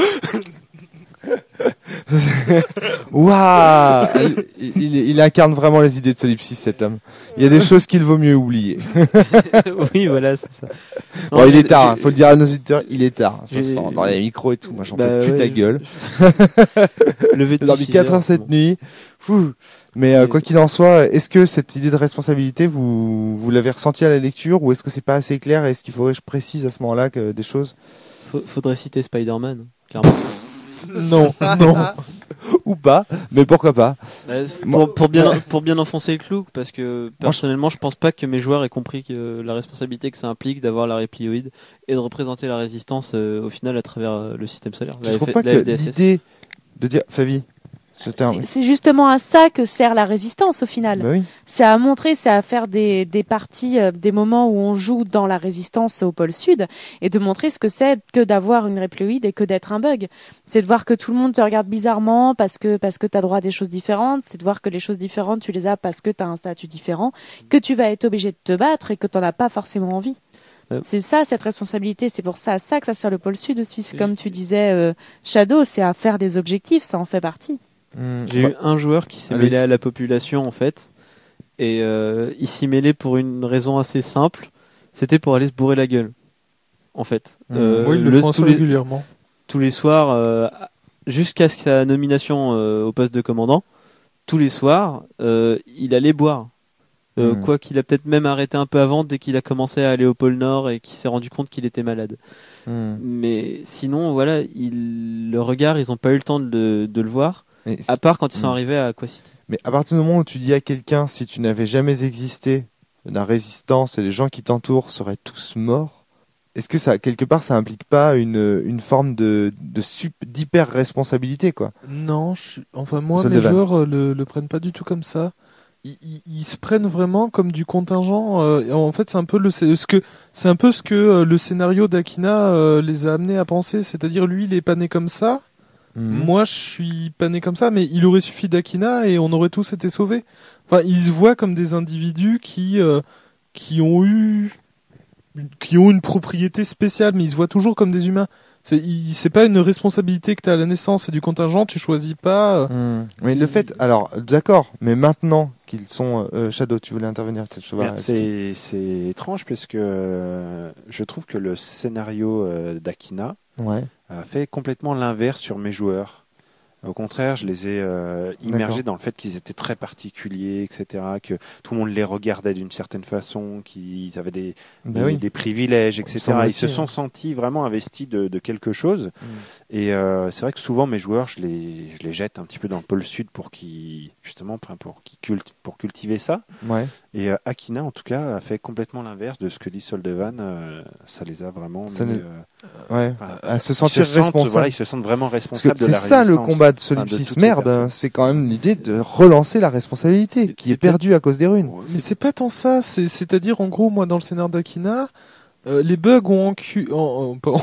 Speaker 1: Waouh, il, il, il incarne vraiment les idées de Solipsis, cet homme. Il y a des choses qu'il vaut mieux oublier.
Speaker 3: Oui, voilà, c'est ça.
Speaker 1: Bon,
Speaker 3: Non,
Speaker 1: il
Speaker 3: mais
Speaker 1: est tard, hein,
Speaker 3: j'ai-
Speaker 1: faut le dire à nos auditeurs, il est tard. Ça
Speaker 3: j'ai-
Speaker 1: se sent dans les micros et tout. Moi, j'en
Speaker 3: Bah,
Speaker 1: peux plus de la
Speaker 3: ouais,
Speaker 1: gueule.
Speaker 3: Levé
Speaker 1: J'ai dormi
Speaker 3: depuis
Speaker 1: quatre
Speaker 3: six
Speaker 1: heures cette
Speaker 3: bon.
Speaker 1: nuit. Ouh. Mais euh,
Speaker 3: Et-
Speaker 1: quoi qu'il en soit, est-ce que cette idée de responsabilité, vous, vous l'avez ressentie à la lecture, ou est-ce que c'est pas assez clair? Est-ce qu'il faudrait que je précise à ce moment-là que des choses?
Speaker 3: Faut- Faudrait citer Spider-Man, clairement.
Speaker 2: Non, non.
Speaker 1: Ou pas, mais pourquoi pas?
Speaker 3: Bah,
Speaker 1: Moi-
Speaker 3: pour, pour bien
Speaker 1: ouais.
Speaker 3: pour bien enfoncer le clou, parce que personnellement je pense pas que mes joueurs aient compris que la responsabilité que ça implique d'avoir la réplioïde et de représenter la résistance euh, au final à travers euh, le système solaire.
Speaker 1: Tu
Speaker 3: La
Speaker 1: trouves
Speaker 3: F-
Speaker 1: pas
Speaker 3: la
Speaker 1: que
Speaker 3: F D S S.
Speaker 1: l'idée de dire, Favi, je t'ai
Speaker 5: C'est- C'est justement à ça que sert la résistance au final.
Speaker 1: Bah oui.
Speaker 5: C'est à montrer, c'est à faire des, des parties, euh, des moments où on joue dans la résistance au pôle sud, et de montrer ce que c'est que d'avoir une réploïde et que d'être un bug. C'est de voir que tout le monde te regarde bizarrement parce que parce que t'as droit à des choses différentes. C'est de voir que les choses différentes tu les as parce que t'as un statut différent, que tu vas être obligé de te battre et que t'en as pas forcément envie.
Speaker 3: Ouais.
Speaker 5: C'est ça cette responsabilité. C'est pour ça à ça que ça sert le pôle sud aussi. C'est comme tu disais, euh, Shadow, c'est à faire des objectifs, ça en fait partie.
Speaker 1: Mmh,
Speaker 3: J'ai
Speaker 1: bah,
Speaker 3: eu un joueur qui s'est
Speaker 1: Allez,
Speaker 3: mêlé
Speaker 1: c'est-
Speaker 3: à la population en fait, et euh, il s'y mêlait pour une raison assez simple, c'était pour aller se bourrer la gueule, en fait.
Speaker 1: Mmh.
Speaker 3: Euh,
Speaker 2: Moi, ils le,
Speaker 3: le-
Speaker 2: font assez
Speaker 3: tous, les,
Speaker 2: régulièrement.
Speaker 3: tous les soirs, euh, jusqu'à sa nomination euh, au poste de commandant, tous les soirs, euh, il allait boire. Euh,
Speaker 1: Mm.
Speaker 3: Quoi qu'il a peut-être même arrêté un peu avant, dès qu'il a commencé à aller au pôle Nord et qu'il s'est rendu compte qu'il était malade.
Speaker 1: Hmm.
Speaker 3: Mais sinon, voilà, il, le regard, ils ont pas eu le temps de, de le voir,
Speaker 1: Mais,
Speaker 3: à part quand ils sont
Speaker 1: Mm.
Speaker 3: arrivés à Aqua City.
Speaker 1: mais à partir du moment où tu dis à quelqu'un, si tu n'avais jamais existé, la résistance et les gens qui t'entourent seraient tous morts, est-ce que ça, quelque part, ça implique pas une, une forme de, de sup, d'hyper responsabilité, quoi?
Speaker 2: Non, je suis... enfin moi,
Speaker 1: Seul
Speaker 2: mes
Speaker 1: de Van.
Speaker 2: joueurs euh, le, le prennent pas du tout comme ça. Ils, ils, ils se prennent vraiment comme du contingent. euh, et en fait, c'est un peu le, c'est ce que, c'est un peu ce que euh, le scénario d'Akina euh, les a amenés à penser. C'est-à-dire, lui, il est pas né comme ça.
Speaker 1: Mhm.
Speaker 2: Moi, je suis pas né comme ça, mais il aurait suffi d'Akina et on aurait tous été sauvés. Enfin, ils se voient comme des individus qui, euh, qui ont eu, une- qui ont une propriété spéciale, mais ils se voient toujours comme des humains. C'est, il- c'est pas une responsabilité que t'as à la naissance, c'est du contingent, tu choisis pas. euh,
Speaker 1: Hmm. Mais le fait, alors, d'accord, mais maintenant qu'ils sont, euh, Shadow, tu voulais intervenir, peut-être, je sais pas.
Speaker 6: Bien, C'est c'est étrange parce que euh, je trouve que le scénario euh, d'Akina
Speaker 1: Ouais.
Speaker 6: a fait complètement l'inverse sur mes joueurs. Au contraire, je les ai euh, immergés
Speaker 1: D'accord.
Speaker 6: dans le fait qu'ils étaient très particuliers, et cetera, que tout le monde les regardait d'une certaine façon, qu'ils avaient des,
Speaker 1: Ben
Speaker 6: des,
Speaker 1: oui.
Speaker 6: des privilèges,
Speaker 1: Il me
Speaker 6: et cetera.
Speaker 1: semble
Speaker 6: Ils
Speaker 1: aussi,
Speaker 6: se
Speaker 1: hein.
Speaker 6: sont sentis vraiment investis de, de quelque chose.
Speaker 1: Mm.
Speaker 6: Et euh, c'est vrai que souvent mes joueurs, je les, je les jette un petit peu dans le pôle sud pour qu'ils, justement, pour qu'ils culte, pour cultiver ça.
Speaker 1: Ouais.
Speaker 6: Et euh, Akina, en tout cas, a fait complètement l'inverse de ce que dit Soldevan. Euh, ça les a vraiment
Speaker 1: Ça
Speaker 6: mis,
Speaker 1: les-
Speaker 6: euh,
Speaker 1: Ouais.
Speaker 6: enfin,
Speaker 1: À se
Speaker 6: ils
Speaker 1: sentir
Speaker 6: se sentent,
Speaker 1: responsable.
Speaker 6: voilà, ils se sentent vraiment
Speaker 1: Parce que
Speaker 6: responsables de
Speaker 1: c'est
Speaker 6: la
Speaker 1: ça le
Speaker 6: résistance.
Speaker 1: combat de
Speaker 6: Enfin, de
Speaker 1: Solipsis
Speaker 6: toutes ces
Speaker 1: merde,
Speaker 6: personnes.
Speaker 1: hein. C'est quand même l'idée de relancer la responsabilité
Speaker 3: C'est-
Speaker 1: qui
Speaker 3: c'est
Speaker 1: est perdue à cause des runes.
Speaker 2: Mais c'est pas tant ça, c'est, c'est-à-dire en gros, moi dans le scénario d'Akina, euh, les bugs ont encu... en- en- pardon.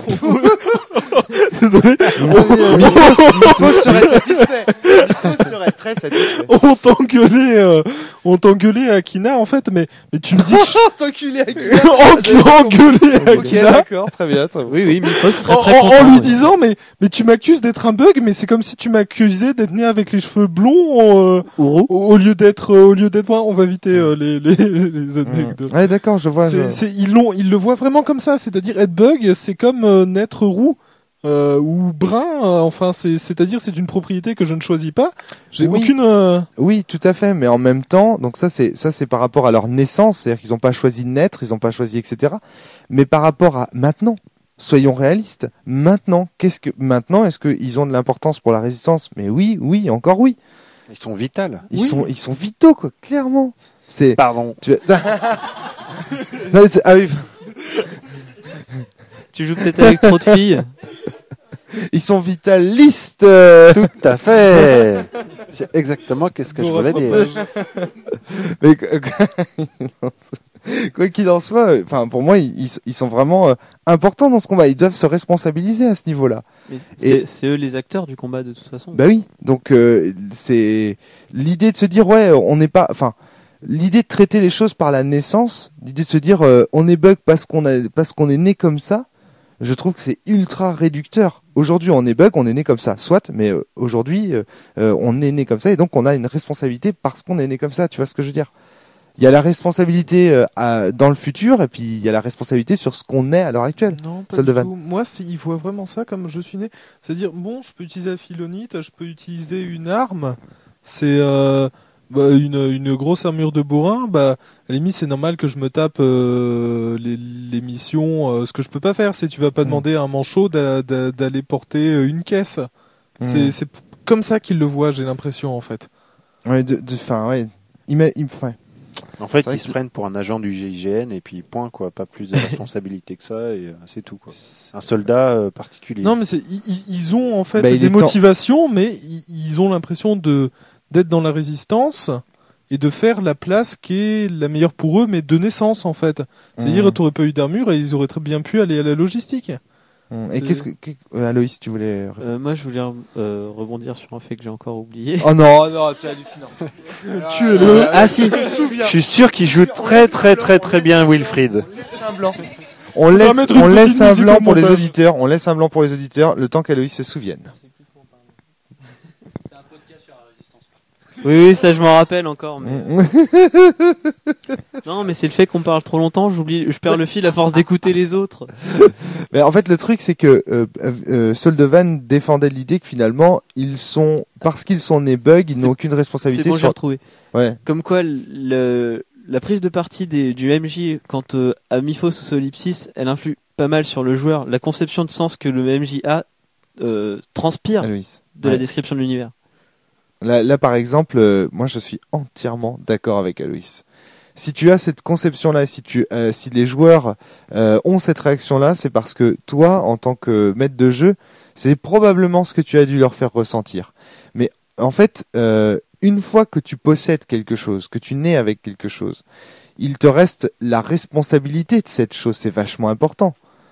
Speaker 2: Désolé.
Speaker 1: Mythos, Mythos serait satisfait. Mythos serait très satisfait.
Speaker 2: On t'engueulait, euh, on t'engueulait à Akina en fait, mais, mais tu me dis que
Speaker 1: T'enculé avec
Speaker 2: En- engueulé à
Speaker 1: Ok,
Speaker 2: Akina
Speaker 1: d'accord, très bien. Très bien.
Speaker 3: Oui, oui, Mythos
Speaker 2: en,
Speaker 3: serait
Speaker 2: en-
Speaker 3: très
Speaker 2: en
Speaker 3: content.
Speaker 2: lui
Speaker 3: ouais.
Speaker 2: disant mais, mais tu m'accuses d'être un bug, mais c'est comme si tu m'accusais d'être né avec les cheveux blonds euh,
Speaker 3: Ouro.
Speaker 2: au, au lieu d'être euh, au lieu d'être moi. On va éviter euh, les, les, les anecdotes.
Speaker 1: Ouais, d'accord, je vois.
Speaker 2: C'est,
Speaker 1: je-
Speaker 2: c'est- ils, l'ont, ils le voient vraiment comme ça, c'est-à-dire être bug, c'est comme euh, naître roux euh, ou brun. euh, enfin, c'est, c'est-à-dire c'est une propriété que je ne choisis pas. J'ai
Speaker 1: Oui.
Speaker 2: aucune. euh,
Speaker 1: Oui, tout à fait, mais en même temps, donc ça c'est ça c'est par rapport à leur naissance, c'est-à-dire qu'ils n'ont pas choisi de naître, ils n'ont pas choisi, et cetera. Mais par rapport à maintenant, soyons réalistes. Maintenant, qu'est-ce que maintenant est-ce qu'ils ont de l'importance pour la résistance? Mais oui, oui, encore oui.
Speaker 6: Ils sont vitales.
Speaker 1: Ils
Speaker 2: Oui.
Speaker 1: sont ils sont vitaux quoi, clairement. C'est
Speaker 6: Pardon.
Speaker 1: tu... Non, mais c'est- ah oui,
Speaker 3: Tu joues peut-être avec trop de filles.
Speaker 1: ils sont vitalistes. euh.
Speaker 6: Tout à fait. C'est exactement qu'est-ce que je
Speaker 2: Bon
Speaker 6: voulais dire.
Speaker 2: rattrapage.
Speaker 1: Mais quoi quoi qu'il en soit, euh, enfin pour moi ils, ils- ils sont vraiment euh, importants dans ce combat. Ils doivent se responsabiliser à ce niveau-là.
Speaker 3: Mais
Speaker 1: Et-
Speaker 3: C'est, c'est eux les acteurs du combat de toute façon.
Speaker 1: Bah oui, donc euh, c'est l'idée de se dire ouais, on n'est pas, enfin l'idée de traiter les choses par la naissance, l'idée de se dire euh, on est bug parce qu'on a parce qu'on est né comme ça. Je trouve que c'est ultra réducteur. Aujourd'hui, on est bug, on est né comme ça, soit, mais euh, aujourd'hui, euh, euh, on est né comme ça et donc on a une responsabilité parce qu'on est né comme ça. Tu vois ce que je veux dire? Il y a la responsabilité euh, à- dans le futur et puis il y a la responsabilité sur ce qu'on est à l'heure actuelle.
Speaker 2: Non, pas
Speaker 1: Seul
Speaker 2: du
Speaker 1: de Van.
Speaker 2: tout. Moi, c'est- ils voient vraiment ça comme je suis né. C'est-à-dire, bon, je peux utiliser la philonite, je peux utiliser une arme. C'est euh, bah, une, une grosse armure de bourrin. Bah, à la limite, c'est normal que je me tape euh, les, les missions. euh, ce que je peux pas faire, c'est tu vas pas
Speaker 1: Mm.
Speaker 2: demander à un manchot d'a- d'a- d'aller porter euh, une caisse. C'est
Speaker 1: Mm.
Speaker 2: c'est p- comme ça qu'ils le voient, j'ai l'impression, en fait.
Speaker 1: Ouais, de, de, fin, ouais. Il m'a, il me, ouais.
Speaker 6: En fait,
Speaker 1: C'est vrai
Speaker 6: ils se
Speaker 1: que-
Speaker 6: prennent pour un agent du G I G N et puis point quoi, pas plus de responsabilité que ça et euh, c'est tout quoi. Un soldat euh, particulier.
Speaker 2: Non, mais c'est ils, ils- ils ont en fait
Speaker 1: Bah, il
Speaker 2: des
Speaker 1: est temps-
Speaker 2: motivations, mais ils, ils ont l'impression de d'être dans la résistance et de faire la place qui est la meilleure pour eux, mais de naissance en fait. C'est-à-dire,
Speaker 1: Mmh.
Speaker 2: t'aurais pas eu d'armure et ils auraient très bien pu aller à la logistique.
Speaker 1: Mm.
Speaker 2: C'est-
Speaker 1: Et qu'est-ce que, qu'est- euh, Aloïs, tu voulais
Speaker 3: Euh, moi, je voulais euh, rebondir sur un fait que j'ai encore oublié.
Speaker 1: Oh non, non, tu es hallucinant.
Speaker 2: Tuez-le.
Speaker 6: Ah si, je suis sûr qu'il joue très très très très bien Wilfried.
Speaker 1: On laisse un blanc. On
Speaker 2: va
Speaker 1: laisse,
Speaker 2: mettre une
Speaker 1: on
Speaker 2: petite
Speaker 1: laisse un
Speaker 2: musique
Speaker 1: blanc
Speaker 2: au
Speaker 1: pour les
Speaker 2: montage.
Speaker 1: auditeurs. On laisse un blanc pour les auditeurs, le temps qu'Aloïs se souvienne.
Speaker 3: Oui, oui, ça je m'en rappelle encore. Mais...
Speaker 1: Mm.
Speaker 3: Non, mais c'est le fait qu'on parle trop longtemps, j'oublie, je perds le fil à force d'écouter les autres.
Speaker 1: Mais en fait, le truc, c'est que euh, euh, Soldevan défendait l'idée que finalement, ils sont, parce qu'ils sont nés bugs, ils
Speaker 3: C'est-
Speaker 1: n'ont aucune
Speaker 3: C'est
Speaker 1: responsabilité
Speaker 3: bon, j'ai
Speaker 1: sur.
Speaker 3: retrouvé.
Speaker 1: Ouais.
Speaker 3: Comme quoi, le, la prise de parti des, du M J quand euh, à Myphos ou Solipsis, elle influe pas mal sur le joueur. La conception de sens que le M J a euh, transpire
Speaker 1: Aloïs.
Speaker 3: de
Speaker 1: Ouais.
Speaker 3: la description de l'univers.
Speaker 1: Là, là, par exemple, euh, moi, je suis entièrement d'accord avec Aloïs. Si tu as cette conception-là, si tu, euh, si les joueurs euh, ont cette réaction-là, c'est parce que toi, en tant que maître de jeu, c'est probablement ce que tu as dû leur faire ressentir. Mais en fait, euh, une fois que tu possèdes quelque chose, que tu nais avec quelque chose, il te reste la responsabilité de cette chose. C'est vachement important.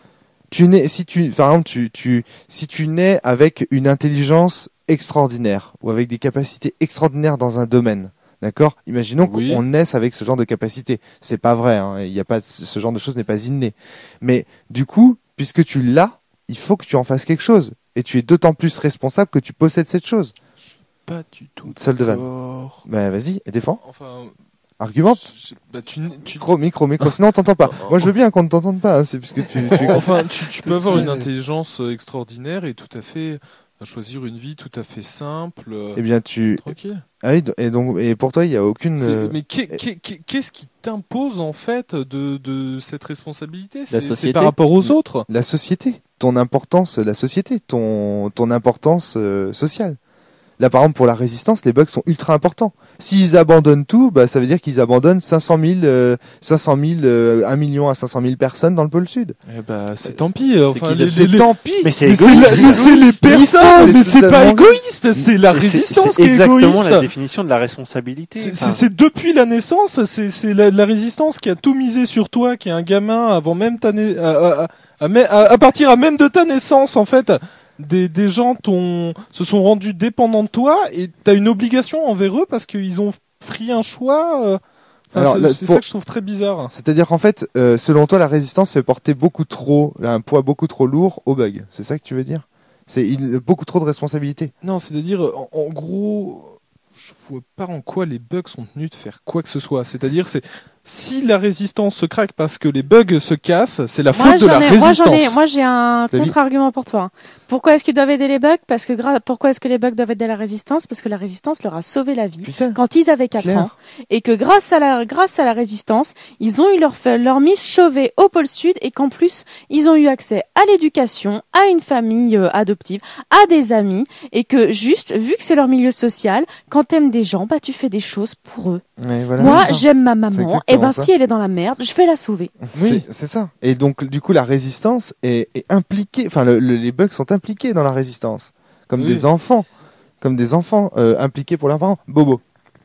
Speaker 1: Tu nais, si tu, par exemple, tu, tu, si tu nais avec une intelligence extraordinaire ou avec des capacités extraordinaires dans un domaine. D'accord ? Imaginons
Speaker 2: Oui.
Speaker 1: qu'on naisse avec ce genre de capacité. C'est pas vrai, hein. Il y a pas, ce genre de choses n'est pas inné. Mais du coup, puisque tu l'as, il faut que tu en fasses quelque chose. Et tu es d'autant plus responsable que tu possèdes cette chose.
Speaker 2: Pas du tout.
Speaker 1: Seul de vanne.
Speaker 2: d'accord.
Speaker 1: Ben vas-y, défends.
Speaker 2: Enfin,
Speaker 1: Argumente.
Speaker 2: je- je- bah, tu, tu,
Speaker 1: Micro, micro, micro. Sinon on t'entend pas. Moi je veux bien qu'on ne t'entende pas. Hein. C'est puisque tu, tu...
Speaker 2: enfin, tu, tu peux avoir une
Speaker 1: seul.
Speaker 2: intelligence euh, extraordinaire et tout à fait euh, choisir une vie tout à fait simple, euh,
Speaker 1: Eh bien tu.
Speaker 2: tranquille.
Speaker 1: Ah oui, et donc et pour toi il y a aucune.
Speaker 2: C'est-
Speaker 1: euh,
Speaker 2: Mais qu'est- qu'est- qu'est- qu'est-ce qui t'impose en fait de, de cette responsabilité? C'est c'est
Speaker 3: société.
Speaker 2: par rapport aux autres.
Speaker 1: La société, ton importance, la société, ton, ton importance euh, sociale. Là, par exemple, pour la résistance, les bugs sont ultra importants. S'ils abandonnent tout, bah, ça veut dire qu'ils abandonnent cinq cent mille, euh, cinq cent mille, euh, un million à cinq cent mille personnes dans le pôle sud.
Speaker 2: Eh bah, c'est tant pis. Enfin,
Speaker 3: qu'ils
Speaker 2: les-
Speaker 1: C'est
Speaker 2: les- les-
Speaker 1: tant pis.
Speaker 6: Mais c'est
Speaker 2: mais c'est
Speaker 6: égoïste.
Speaker 2: la- mais c'est les personnes,
Speaker 1: c'est
Speaker 2: mais c'est pas
Speaker 1: totalement-
Speaker 2: égoïste, c'est la
Speaker 6: Mais c'est-
Speaker 2: résistance
Speaker 6: c'est
Speaker 2: qui est
Speaker 6: exactement
Speaker 2: égoïste.
Speaker 6: la définition de la responsabilité.
Speaker 2: C'est
Speaker 6: Enfin,
Speaker 2: c'est- c'est depuis la naissance, c'est c'est la, la résistance qui a tout misé sur toi, qui est un gamin avant même ta nai- à, à, à, à- à partir à même de ta naissance en fait. Des, des gens t'ont, se sont rendus dépendants de toi et t'as une obligation envers eux parce qu'ils ont pris un choix. euh, enfin,
Speaker 1: Alors,
Speaker 2: c'est
Speaker 1: là,
Speaker 2: c'est
Speaker 1: pour-
Speaker 2: ça que je trouve très bizarre.
Speaker 1: C'est-à-dire qu'en fait, euh, selon toi, la résistance fait porter beaucoup trop, un poids beaucoup trop lourd aux bugs. C'est ça que tu veux dire? C'est il- beaucoup trop de responsabilités.
Speaker 2: Non, c'est-à-dire, en, en gros, je vois pas en quoi les bugs sont tenus de faire quoi que ce soit. C'est-à-dire, c'est si la résistance se craque parce que les bugs se cassent, c'est la
Speaker 5: Moi
Speaker 2: faute de la
Speaker 5: j'en ai, moi j'en
Speaker 2: résistance.
Speaker 5: ai, moi j'ai un
Speaker 1: Flavie.
Speaker 5: contre-argument pour toi. Pourquoi est-ce qu'ils doivent aider les bugs? Parce que gra- pourquoi est-ce que les bugs doivent aider la résistance? Parce que la résistance leur a sauvé la vie
Speaker 1: Putain.
Speaker 5: quand ils avaient quatre
Speaker 1: Claire.
Speaker 5: ans et que grâce à la grâce à la résistance, ils ont eu leur fa- leur mise sauvée au pôle sud et qu'en plus ils ont eu accès à l'éducation, à une famille euh, adoptive, à des amis et que juste vu que c'est leur milieu social, quand t'aimes des gens, bah tu fais des choses pour eux.
Speaker 1: Ouais, voilà,
Speaker 5: Moi
Speaker 1: c'est ça.
Speaker 5: j'aime ma
Speaker 1: C'est
Speaker 5: maman,
Speaker 1: exactement
Speaker 5: et ben
Speaker 1: ça.
Speaker 5: si elle est dans la merde, je vais la sauver.
Speaker 1: Oui, c'est ça. Et donc, du coup, la résistance est, est impliquée. Enfin, le- le- les bugs sont impliqués dans la résistance, comme
Speaker 2: Oui.
Speaker 1: des enfants, comme des enfants euh, impliqués pour leurs parents. Bobo.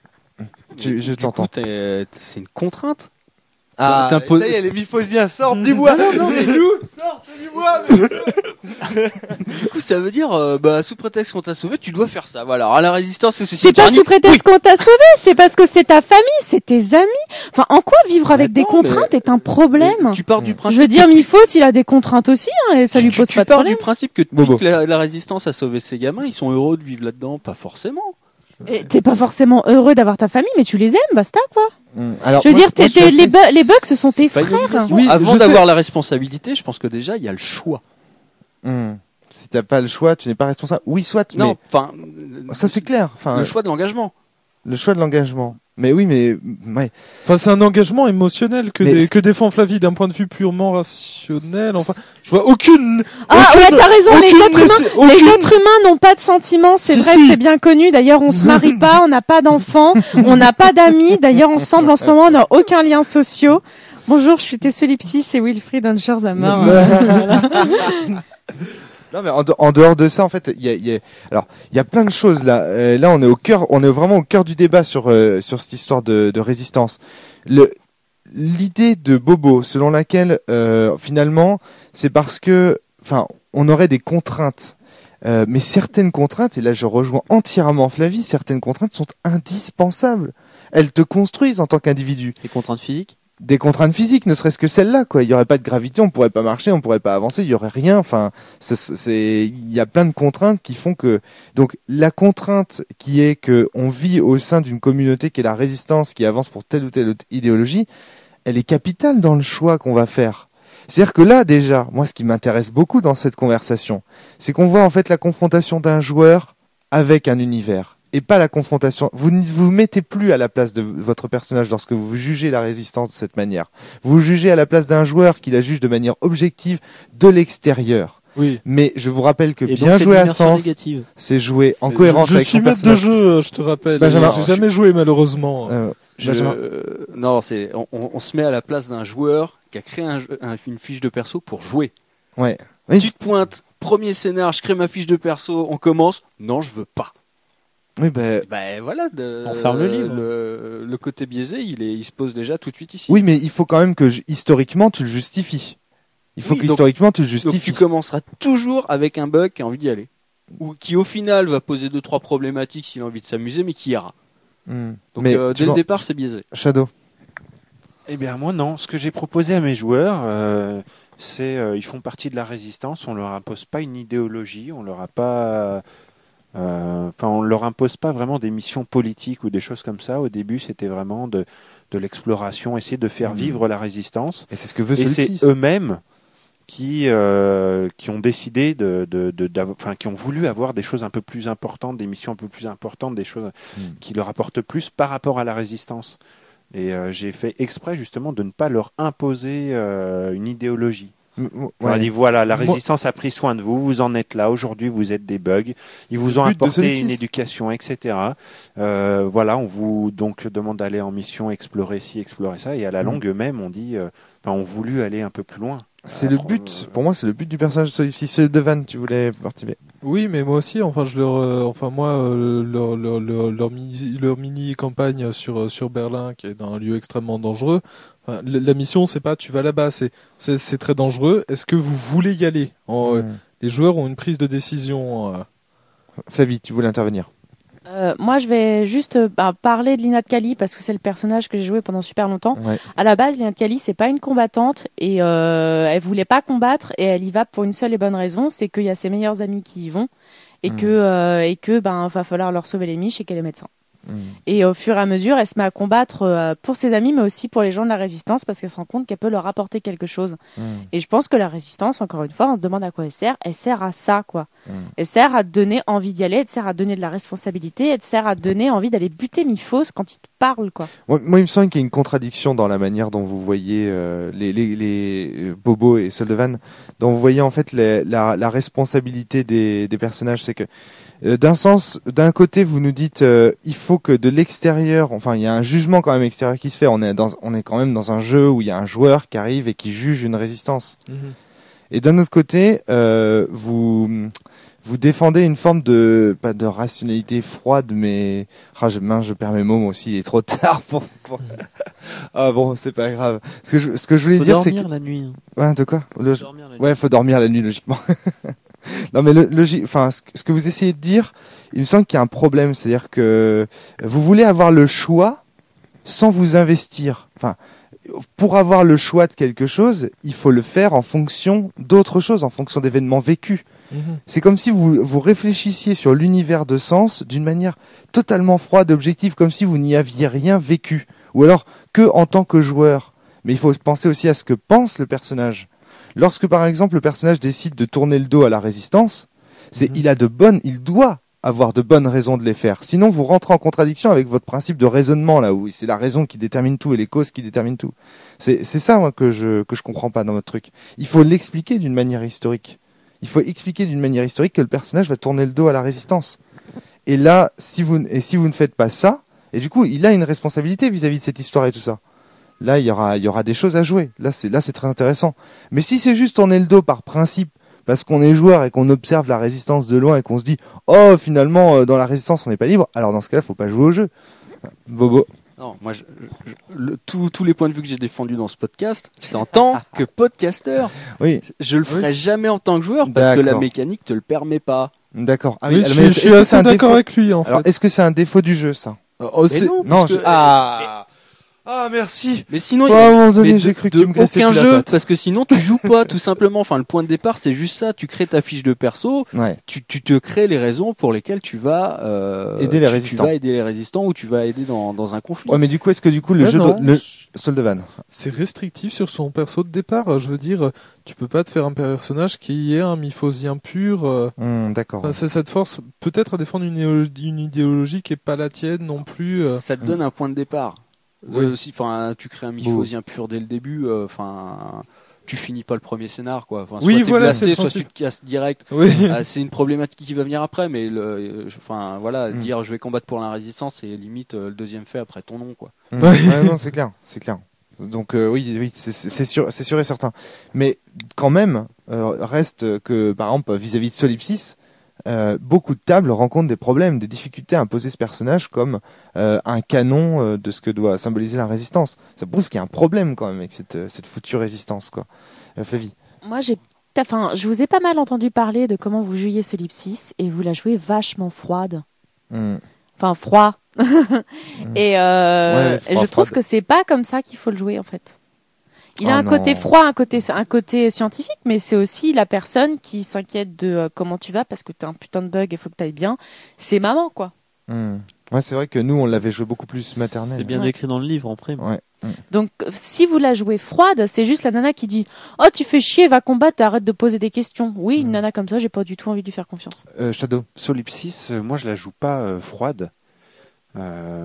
Speaker 1: Tu-
Speaker 4: Mais
Speaker 1: je
Speaker 4: du
Speaker 1: t'entends.
Speaker 4: coup, t'es- c'est une contrainte.
Speaker 1: Ah,
Speaker 4: t'imposes-
Speaker 1: ça y est, les Miphosiens sortent du bois. Non, non, les loups sortent du bois.
Speaker 4: Du coup, ça veut dire, euh, bah, sous prétexte qu'on t'a sauvé, tu dois faire ça. Voilà. Alors, la résistance, c'est
Speaker 5: C'est pas sous prétexte qu'on t'a sauvé, c'est parce que c'est ta famille, c'est tes amis. Enfin, en quoi vivre avec des
Speaker 4: Attends,
Speaker 5: contraintes
Speaker 4: mais-
Speaker 5: est un problème?
Speaker 4: Tu pars du
Speaker 5: Je
Speaker 4: principe.
Speaker 5: veux dire, Mifos, il a des contraintes aussi, hein, et ça lui
Speaker 4: tu,
Speaker 5: pose
Speaker 4: tu
Speaker 5: pas de
Speaker 4: pars
Speaker 5: problème.
Speaker 4: du principe que depuis
Speaker 1: Bobo.
Speaker 4: que la, la résistance a sauvé ces gamins, ils sont heureux de vivre là-dedans. Pas forcément.
Speaker 5: Et t'es pas forcément heureux d'avoir ta famille, mais tu les aimes, basta, quoi.
Speaker 1: Hum, Alors,
Speaker 5: Je veux
Speaker 1: moi,
Speaker 5: dire, t'es-
Speaker 1: moi, je suis
Speaker 5: t'es-
Speaker 1: assez-
Speaker 5: les, bu- les bugs, ce sont tes
Speaker 4: Pas une
Speaker 5: frères.
Speaker 4: obligation.
Speaker 2: Oui,
Speaker 4: Avant
Speaker 2: je
Speaker 4: d'avoir
Speaker 2: sais.
Speaker 4: la responsabilité, je pense que déjà, il y a le choix.
Speaker 1: Hum. Si t'as pas le choix, tu n'es pas responsable. Oui, soit.
Speaker 4: Non, enfin,
Speaker 1: Mais ça c'est clair. Enfin,
Speaker 4: le choix de l'engagement.
Speaker 1: le choix de l'engagement. Mais oui, mais ouais.
Speaker 2: Enfin, c'est un engagement émotionnel que,
Speaker 1: Mais
Speaker 2: dé-
Speaker 1: c'est-
Speaker 2: que défend Flavie d'un point de vue purement rationnel. Enfin, je vois aucune.
Speaker 5: Ah
Speaker 2: aucune-
Speaker 5: ouais, t'as raison, les
Speaker 2: aucune
Speaker 5: êtres humains,
Speaker 2: nécess-
Speaker 5: les
Speaker 2: aucune-
Speaker 5: êtres humains n'ont pas de sentiments, c'est
Speaker 2: Si,
Speaker 5: vrai,
Speaker 2: si.
Speaker 5: c'est bien connu. D'ailleurs, on se marie pas, on n'a pas d'enfants, on n'a pas d'amis. D'ailleurs, ensemble, en ce moment, on n'a aucun lien social. Bonjour, je suis Tessolipsis et Wilfried Unscherzhammer.
Speaker 1: Non, mais en, de- en dehors de ça, en fait, il y a, il y a- alors il y a plein de choses là. Euh, là, on est au cœur, on est vraiment au cœur du débat sur euh, sur cette histoire de, de résistance. Le l'idée de Bobo, selon laquelle euh, finalement, c'est parce que, enfin, on aurait des contraintes. Euh, mais certaines contraintes, et là je rejoins entièrement Flavie, certaines contraintes sont indispensables. Elles te construisent en tant qu'individu.
Speaker 3: Les contraintes physiques.
Speaker 1: Des contraintes physiques, ne serait-ce que celle-là, quoi. Il y aurait pas de gravité, on pourrait pas marcher, on pourrait pas avancer, il y aurait rien. Enfin, c'est, c'est, il y a plein de contraintes qui font que, donc, la contrainte qui est que on vit au sein d'une communauté qui est la résistance, qui avance pour telle ou telle idéologie, elle est capitale dans le choix qu'on va faire. C'est-à-dire que là, déjà, moi, ce qui m'intéresse beaucoup dans cette conversation, c'est qu'on voit en fait la confrontation d'un joueur avec un univers. et pas la confrontation. Vous ne vous mettez plus à la place de votre personnage lorsque vous jugez la résistance de cette manière. Vous jugez à la place d'un joueur qui la juge de manière objective de l'extérieur.
Speaker 2: Oui.
Speaker 1: Mais je vous rappelle que
Speaker 3: Et
Speaker 1: bien
Speaker 3: donc, c'est
Speaker 1: jouer à
Speaker 3: l'immersion
Speaker 1: Sens,
Speaker 3: négative.
Speaker 1: c'est jouer en
Speaker 2: Je-
Speaker 1: cohérence
Speaker 2: je,
Speaker 1: avec
Speaker 2: suis
Speaker 1: son
Speaker 2: maître de
Speaker 1: personnage.
Speaker 2: jeu, je te rappelle.
Speaker 1: Benjamin,
Speaker 2: J'ai jamais joué malheureusement.
Speaker 1: Euh,
Speaker 4: Je-
Speaker 1: Benjamin.
Speaker 4: euh, non, c'est on, on- on se met à la place d'un joueur qui a créé un jeu- un- une fiche de perso pour jouer.
Speaker 1: Ouais. Oui,
Speaker 4: Tu te pointes, premier scénar, je crée ma fiche de perso, on commence. Non, je veux pas.
Speaker 1: oui, ben,
Speaker 4: Ben voilà, de-
Speaker 3: On ferme le livre.
Speaker 4: Le, le côté biaisé, il, est, il se pose déjà tout de suite ici.
Speaker 1: oui, mais il faut quand même que j- historiquement tu le justifies. Il faut
Speaker 4: Oui,
Speaker 1: que
Speaker 4: donc-
Speaker 1: historiquement tu le
Speaker 4: Donc
Speaker 1: justifies.
Speaker 4: tu commenceras toujours avec un bug qui a envie d'y aller. Ou qui au final va poser deux trois problématiques s'il a envie de s'amuser, mais qui ira.
Speaker 1: Hmm.
Speaker 4: Donc
Speaker 1: Mais
Speaker 4: euh,
Speaker 1: tu
Speaker 4: dès le
Speaker 1: vois-
Speaker 4: départ, c'est biaisé.
Speaker 1: Shadow.
Speaker 6: Eh bien, moi, non. Ce que j'ai proposé à mes joueurs, euh, c'est euh, ils font partie de la résistance. On leur impose pas une idéologie. On leur a pas. euh, Enfin, on leur impose pas vraiment des missions politiques ou des choses comme ça. Au début, c'était vraiment de, de l'exploration, essayer de faire
Speaker 1: Mhm.
Speaker 6: vivre la résistance.
Speaker 1: Et c'est ce que veut
Speaker 6: Et
Speaker 1: Solstice.
Speaker 6: c'est eux-mêmes qui euh, qui ont décidé de, de, de d'av- enfin qui ont voulu avoir des choses un peu plus importantes, des missions un peu plus importantes, des choses
Speaker 1: Mm.
Speaker 6: qui leur apportent plus par rapport à la résistance. Et euh, j'ai fait exprès justement de ne pas leur imposer euh, une idéologie.
Speaker 1: M- m-
Speaker 6: On leur a
Speaker 1: ouais.
Speaker 6: dit voilà, la
Speaker 1: Moi-
Speaker 6: résistance a pris soin de vous, vous en êtes là, aujourd'hui vous êtes des bugs, ils vous ont
Speaker 1: le but de
Speaker 6: apporté
Speaker 1: Solstice.
Speaker 6: une éducation, et cetera. Euh, voilà, on vous donc demande d'aller en mission, explorer ci, explorer ça, et à la
Speaker 1: Mm.
Speaker 6: longue eux-mêmes on dit, euh, enfin, ont voulu aller un peu plus loin.
Speaker 1: C'est le
Speaker 6: Après,
Speaker 1: but.
Speaker 6: euh,
Speaker 1: Pour moi, c'est le but du personnage de Solstice. C'est Devan, tu voulais participer.
Speaker 2: Oui, mais moi aussi. Enfin, je leur, euh, enfin moi, euh, leur, leur, leur, leur mini, leur mini campagne sur euh, sur Berlin, qui est dans un lieu extrêmement dangereux. Enfin, la, la mission, c'est pas tu vas là-bas, c'est c'est c'est très dangereux. Est-ce que vous voulez y aller? En, euh,
Speaker 1: Hmm.
Speaker 2: Les joueurs ont une prise de décision. euh,
Speaker 1: Flavie, tu voulais intervenir.
Speaker 5: Euh, moi, je vais juste euh, bah, parler de Lina de Kali parce que c'est le personnage que j'ai joué pendant super longtemps.
Speaker 1: Ouais.
Speaker 5: À la base, Lina de Kali, c'est pas une combattante et euh, elle voulait pas combattre et elle y va pour une seule et bonne raison, c'est qu'il y a ses meilleurs amis qui y vont et
Speaker 1: Mm.
Speaker 5: que euh, et que ben va falloir leur sauver les miches et qu'elle est médecin.
Speaker 1: Hmm.
Speaker 5: Et au fur et à mesure, elle se met à combattre euh, pour ses amis, mais aussi pour les gens de la résistance, parce qu'elle se rend compte qu'elle peut leur apporter quelque chose.
Speaker 1: Hmm.
Speaker 5: Et je pense que la résistance, encore une fois, on se demande à quoi elle sert. Elle sert à ça, quoi.
Speaker 1: Mm.
Speaker 5: Elle sert à te donner envie d'y aller, elle te sert à te donner de la responsabilité, elle te sert à te donner envie d'aller buter Miphos quand il te parle, quoi.
Speaker 1: Moi, moi, il me semble qu'il y a une contradiction dans la manière dont vous voyez euh, les, les, les euh, Bobo et Soldevan, dont vous voyez en fait les- la, la responsabilité des, des personnages. C'est que euh, d'un sens, d'un côté, vous nous dites euh, il faut que de l'extérieur, enfin, il y a un jugement quand même extérieur qui se fait. On est dans, on est quand même dans un jeu où il y a un joueur qui arrive et qui juge une résistance. Et d'un autre côté, euh, vous vous défendez une forme de pas de rationalité froide, mais ah, je, mince, je perds mes mots moi aussi. Il est trop tard pour. pour... ah bon, c'est pas grave. Ce que je, ce que je voulais
Speaker 3: Faut
Speaker 1: dire, c'est
Speaker 3: dormir
Speaker 1: que
Speaker 3: la nuit. hein.
Speaker 1: ouais, de quoi Le-
Speaker 3: Faut dormir la nuit.
Speaker 1: Ouais, faut dormir la nuit logiquement. Non mais le, logi- enfin, ce, que- ce que vous essayez de dire, il me semble qu'il y a un problème, c'est-à-dire que vous voulez avoir le choix sans vous investir. Enfin, pour avoir le choix de quelque chose, il faut le faire en fonction d'autres choses, en fonction d'événements vécus. C'est comme si vous, vous réfléchissiez sur l'univers de Sens d'une manière totalement froide, objective, comme si vous n'y aviez rien vécu. Ou alors que en tant que joueur. Mais il faut penser aussi à ce que pense le personnage. Lorsque par exemple le personnage décide de tourner le dos à la résistance, c'est
Speaker 2: Mhm.
Speaker 1: il a de bonnes, il doit avoir de bonnes raisons de les faire. Sinon vous rentrez en contradiction avec votre principe de raisonnement là où c'est la raison qui détermine tout et les causes qui déterminent tout. C'est c'est ça moi, que je que je comprends pas dans votre truc. Il faut l'expliquer d'une manière historique. Il faut expliquer d'une manière historique que le personnage va tourner le dos à la résistance. Et là, si vous et si vous ne faites pas ça, et du coup, il a une responsabilité vis-à-vis de cette histoire et tout ça. Là, il y aura il y aura des choses à jouer. Là, c'est là c'est très intéressant. Mais si c'est juste tourner le dos par principe parce qu'on est joueur et qu'on observe la résistance de loin et qu'on se dit "Oh, finalement euh, dans la résistance, on n'est pas libre." Alors dans ce cas-là, faut pas jouer au jeu. Bobo.
Speaker 4: Non, moi, je, je- le- tous- tous les points de vue que j'ai défendus dans ce podcast, c'est en tant que podcasteur.
Speaker 1: Oui,
Speaker 4: Je le ferai
Speaker 2: Oui.
Speaker 4: jamais en tant que joueur parce que la
Speaker 1: D'accord.
Speaker 4: mécanique te le permet pas.
Speaker 1: d'accord. Ah
Speaker 2: Oui,
Speaker 1: oui,
Speaker 2: je,
Speaker 1: mais
Speaker 2: je
Speaker 1: est-ce
Speaker 2: suis
Speaker 1: que c'est
Speaker 2: assez
Speaker 1: un
Speaker 2: d'accord
Speaker 1: défaut
Speaker 2: avec lui en fait.
Speaker 1: Alors, est-ce que c'est un défaut du jeu ça
Speaker 2: Oh, c'est-
Speaker 4: non,
Speaker 1: Non,
Speaker 4: parce
Speaker 1: je-
Speaker 4: que-
Speaker 1: ah Ah, merci.
Speaker 4: Mais sinon,
Speaker 1: Oh,
Speaker 4: il y a-
Speaker 1: à un moment donné,
Speaker 4: mais
Speaker 1: j'ai
Speaker 4: de-
Speaker 1: cru que
Speaker 4: de
Speaker 1: tu me cassais
Speaker 4: aucun
Speaker 1: plus la
Speaker 4: jeu,
Speaker 1: patte.
Speaker 4: parce que sinon tu joues pas, tout simplement. Enfin, le point de départ, c'est juste ça. Tu crées ta fiche de perso,
Speaker 1: Ouais.
Speaker 4: tu, tu te crées les raisons pour lesquelles tu vas euh,
Speaker 1: Aider les
Speaker 4: tu-
Speaker 1: résistants.
Speaker 4: Tu vas aider les résistants ou tu vas aider dans, dans un conflit.
Speaker 1: Ouais, mais du coup, est-ce que du coup, le
Speaker 2: Ouais,
Speaker 1: jeu
Speaker 2: non.
Speaker 1: de, le Soldevan.
Speaker 2: C'est restrictif sur son perso de départ. Je veux dire, tu peux pas te faire un personnage qui est un myphosien pur. euh,
Speaker 1: Hmm, d'accord.
Speaker 2: Enfin, c'est cette force peut-être à défendre une idéologie, une idéologie qui est pas la tienne non plus. euh.
Speaker 4: Ça te donne un point de départ.
Speaker 2: Oui.
Speaker 4: Euh, si, enfin, tu crées un myphosien pur dès le début. euh, Enfin, tu finis pas le premier scénar, quoi. Enfin,
Speaker 2: Oui,
Speaker 4: soit t'es
Speaker 2: voilà,
Speaker 4: blasté,
Speaker 2: c'est le
Speaker 4: soit
Speaker 2: principe.
Speaker 4: tu te casses direct.
Speaker 2: Oui.
Speaker 4: Ah, c'est une problématique qui va venir après, mais le, euh, enfin voilà,
Speaker 1: Mm.
Speaker 4: dire je vais combattre pour la résistance, c'est limite euh, le deuxième fait après ton nom, quoi.
Speaker 1: Hmm. Ouais, non, c'est clair, c'est clair. Donc euh, oui, oui, c'est- c'est c'est sûr, c'est sûr et certain. Mais quand même, euh, reste que par exemple vis-à-vis de Solipsis, euh, beaucoup de tables rencontrent des problèmes, des difficultés à imposer ce personnage comme euh, un canon euh, de ce que doit symboliser la résistance. Ça prouve qu'il y a un problème quand même avec cette, euh, cette foutue résistance, quoi. Euh, Flavie.
Speaker 5: Moi, j'ai, enfin, je vous ai pas mal entendu parler de comment vous jouiez Solipsis et vous la jouez vachement froide.
Speaker 1: Hmm.
Speaker 5: Enfin, froid. Et euh,
Speaker 1: Ouais, froid,
Speaker 5: et je trouve
Speaker 1: froide.
Speaker 5: que c'est pas comme ça qu'il faut le jouer en fait. Il a
Speaker 1: Oh
Speaker 5: un
Speaker 1: non.
Speaker 5: côté froid, un côté, un côté scientifique, mais c'est aussi la personne qui s'inquiète de euh, comment tu vas parce que t'as un putain de bug et faut que t'ailles bien. C'est maman quoi.
Speaker 1: Hmm. Ouais, c'est vrai que nous on l'avait joué beaucoup plus maternel.
Speaker 3: C'est bien
Speaker 5: Ouais.
Speaker 3: décrit dans le livre en prime.
Speaker 1: Ouais.
Speaker 5: Donc euh, si vous la jouez froide, c'est juste la nana qui dit oh tu fais chier, va combattre, arrête de poser des questions. Oui, une
Speaker 1: Mm.
Speaker 5: nana comme ça, j'ai pas du tout envie de lui faire confiance.
Speaker 1: Euh, Shadow.
Speaker 6: Solipsis, euh, moi je la joue pas euh, froide. Euh,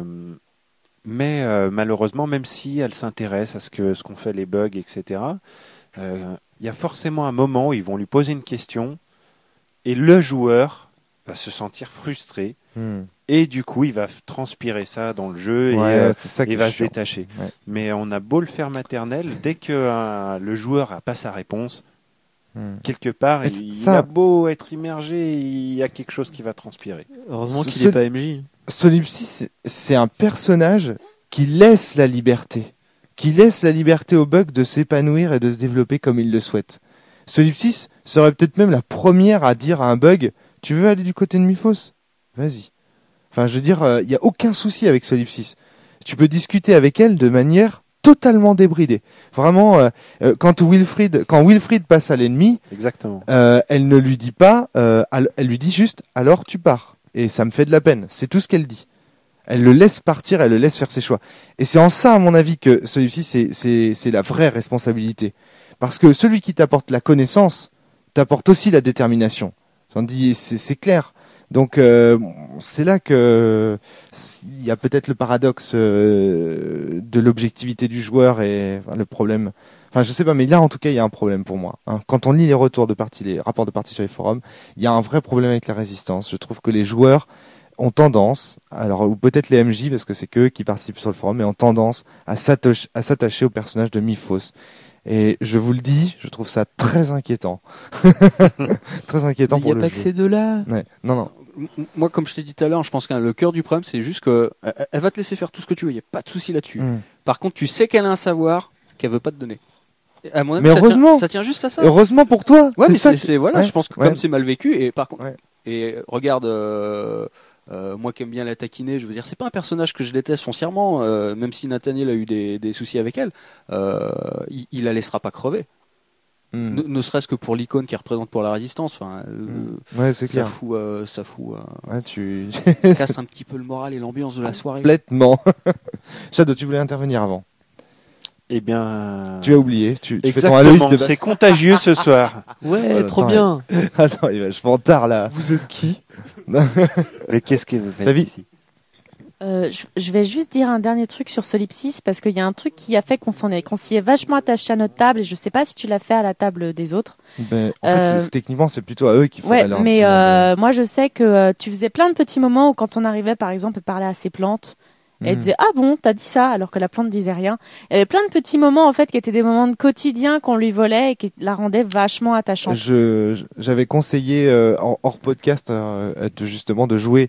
Speaker 6: mais euh, malheureusement, même si elle s'intéresse à ce que ce qu'ont fait les bugs, et cetera, euh, il y a forcément un moment où ils vont lui poser une question et le joueur va se sentir frustré
Speaker 1: Hmm.
Speaker 6: et du coup il va f- transpirer ça dans le jeu et
Speaker 1: Ouais,
Speaker 6: euh,
Speaker 1: c'est ça qui
Speaker 6: il
Speaker 1: est
Speaker 6: va se
Speaker 1: chiant.
Speaker 6: détacher.
Speaker 1: Ouais.
Speaker 6: Mais on a beau le faire maternel, dès que euh, le joueur a pas sa réponse,
Speaker 1: Hmm.
Speaker 6: quelque part,
Speaker 1: Mais
Speaker 6: il,
Speaker 1: ça-
Speaker 6: il a beau être immergé, il y a quelque chose qui va transpirer.
Speaker 3: Heureusement
Speaker 1: Ce-
Speaker 3: qu'il
Speaker 1: ce-
Speaker 3: est pas M J.
Speaker 1: Solipsis, c'est- c'est un personnage qui laisse la liberté, qui laisse la liberté au bug de s'épanouir et de se développer comme il le souhaite. Solipsis serait peut-être même la première à dire à un bug, tu veux aller du côté de Miphos ? Vas-y. Enfin, je veux dire, il n'y a aucun souci avec Solipsis. Tu peux discuter avec elle de manière totalement débridée. Vraiment, euh, euh, quand Wilfried, quand Wilfried passe à l'ennemi,
Speaker 6: Exactement.
Speaker 1: euh, elle ne lui dit pas, euh, al- elle lui dit juste, alors tu pars. Et ça me fait de la peine. C'est tout ce qu'elle dit. Elle le laisse partir, elle le laisse faire ses choix. Et c'est en ça, à mon avis, que celui-ci, c'est, c'est, c'est la vraie responsabilité. Parce que celui qui t'apporte la connaissance, t'apporte aussi la détermination. J'en dis, c'est, c'est clair. Donc, euh, c'est là que il y a peut-être le paradoxe euh, de l'objectivité du joueur et enfin, le problème. Enfin, je sais pas, mais là, en tout cas, il y a un problème pour moi. Hein. Quand on lit les retours de partie, les rapports de partie sur les forums, il y a un vrai problème avec la résistance. Je trouve que les joueurs ont tendance, alors ou peut-être les M J parce que c'est qu'eux qui participent sur le forum, mais ont tendance à s'attacher, à s'attacher au personnage de Miphos. Et je vous le dis, je trouve ça très inquiétant, très inquiétant
Speaker 3: Il n'y
Speaker 1: pour
Speaker 3: a
Speaker 1: le
Speaker 3: pas
Speaker 1: jeu.
Speaker 3: que ces deux-là.
Speaker 1: Ouais. Non, non.
Speaker 4: M- Moi, comme je t'ai dit tout à l'heure, je pense que le cœur du problème, c'est juste que euh, elle va te laisser faire tout ce que tu veux. Il y a pas de souci là-dessus.
Speaker 1: Mm.
Speaker 4: Par contre, tu sais qu'elle a un savoir qu'elle veut pas te donner. Et à mon avis,
Speaker 1: Mais
Speaker 4: ça,
Speaker 1: heureusement.
Speaker 4: tient, ça tient juste à ça.
Speaker 1: Heureusement pour toi.
Speaker 4: Ouais,
Speaker 1: c'est
Speaker 4: mais
Speaker 1: ça.
Speaker 4: c'est,
Speaker 1: qui-
Speaker 4: c'est- voilà,
Speaker 1: ouais,
Speaker 4: je pense que
Speaker 1: ouais.
Speaker 4: comme c'est mal vécu, et par contre,
Speaker 1: Ouais.
Speaker 4: et regarde, euh, euh, moi qui aime bien la taquiner, je veux dire, c'est pas un personnage que je déteste foncièrement, euh, même si Nathaniel a eu des, des soucis avec elle, euh, il, il la laissera pas crever.
Speaker 1: Mm.
Speaker 4: Ne, ne serait-ce que pour l'icône qu'elle représente pour la résistance. Enfin, euh,
Speaker 1: Mm. Ouais, c'est
Speaker 4: ça
Speaker 1: clair.
Speaker 4: fout, euh, ça fout, euh,
Speaker 1: Ouais, tu
Speaker 4: casse un petit peu le moral et l'ambiance de la soirée.
Speaker 1: complètement. Shadow, tu voulais intervenir avant.
Speaker 6: Eh bien,
Speaker 1: Tu as oublié. Tu, tu fais ton Aloïs
Speaker 6: exactement.
Speaker 1: de
Speaker 6: C'est contagieux ce soir.
Speaker 3: Ouais,
Speaker 1: Oh,
Speaker 3: trop
Speaker 1: attends,
Speaker 3: bien.
Speaker 1: Attends, il va vachement tard là.
Speaker 2: Vous êtes qui?
Speaker 6: Mais qu'est-ce que vous faites
Speaker 1: Flavie
Speaker 6: ici?
Speaker 5: Euh, je, je vais juste dire un dernier truc sur Solipsis parce qu'il y a un truc qui a fait qu'on s'en est, qu'on s'y est vachement attaché à notre table et je sais pas si tu l'as fait à la table des autres.
Speaker 1: Ben, en
Speaker 5: Euh,
Speaker 1: fait, c'est- techniquement, c'est plutôt à eux qu'il faut
Speaker 5: Ouais,
Speaker 1: leur-
Speaker 5: mais
Speaker 1: leur-
Speaker 5: euh, moi je sais que euh, tu faisais plein de petits moments où quand on arrivait par exemple à parler à ces plantes, et elle
Speaker 1: Mm.
Speaker 5: disait ah bon t'as dit ça alors que la plante disait rien. Il y avait plein de petits moments en fait qui étaient des moments de quotidien qu'on lui volait et qui la rendaient vachement attachante.
Speaker 1: Je, je- j'avais conseillé euh, en- hors podcast euh, de, justement de jouer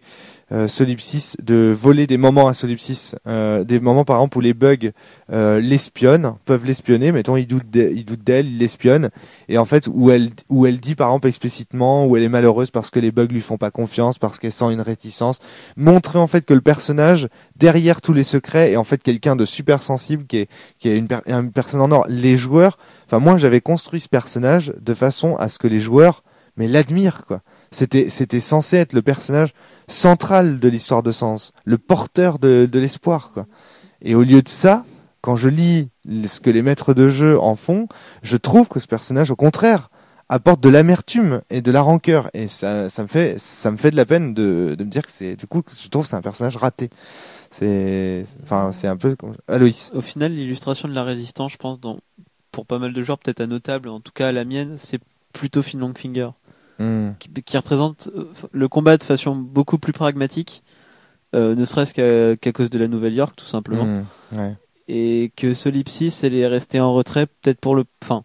Speaker 1: euh, Solipsis, de voler des moments à Solipsis, euh, des moments par exemple où les bugs euh, l'espionnent, peuvent l'espionner, mettons ils doutent d'elle, ils doutent d'elle, ils l'espionnent, et en fait où elle où elle dit par exemple explicitement où elle est malheureuse parce que les bugs lui font pas confiance, parce qu'elle sent une réticence, montrer en fait que le personnage derrière tous les secrets est en fait quelqu'un de super sensible, qui est qui est une, per- une personne en or. Les joueurs, enfin moi j'avais construit ce personnage de façon à ce que les joueurs mais l'admirent quoi. C'était c'était censé être le personnage central de l'histoire de Sens, le porteur de de l'espoir quoi. Et au lieu de ça, quand je lis ce que les maîtres de jeu en font, je trouve que ce personnage au contraire apporte de l'amertume et de la rancœur, et ça ça me fait ça me fait de la peine de de me dire que c'est du coup je trouve que c'est un personnage raté. C'est enfin c'est un peu comme Aloïs.
Speaker 3: Au final, l'illustration de la résistance, je pense, dans, pour pas mal de joueurs, peut-être à notable, en tout cas la mienne, c'est plutôt Finn Longfinger.
Speaker 1: Mmh.
Speaker 3: Qui, qui représente euh, le combat de façon beaucoup plus pragmatique, euh, ne serait-ce qu'à, qu'à cause de la Nouvelle-York, tout simplement.
Speaker 1: Mmh. Ouais.
Speaker 3: Et que Solipsis, elle est restée en retrait, peut-être pour le. Enfin,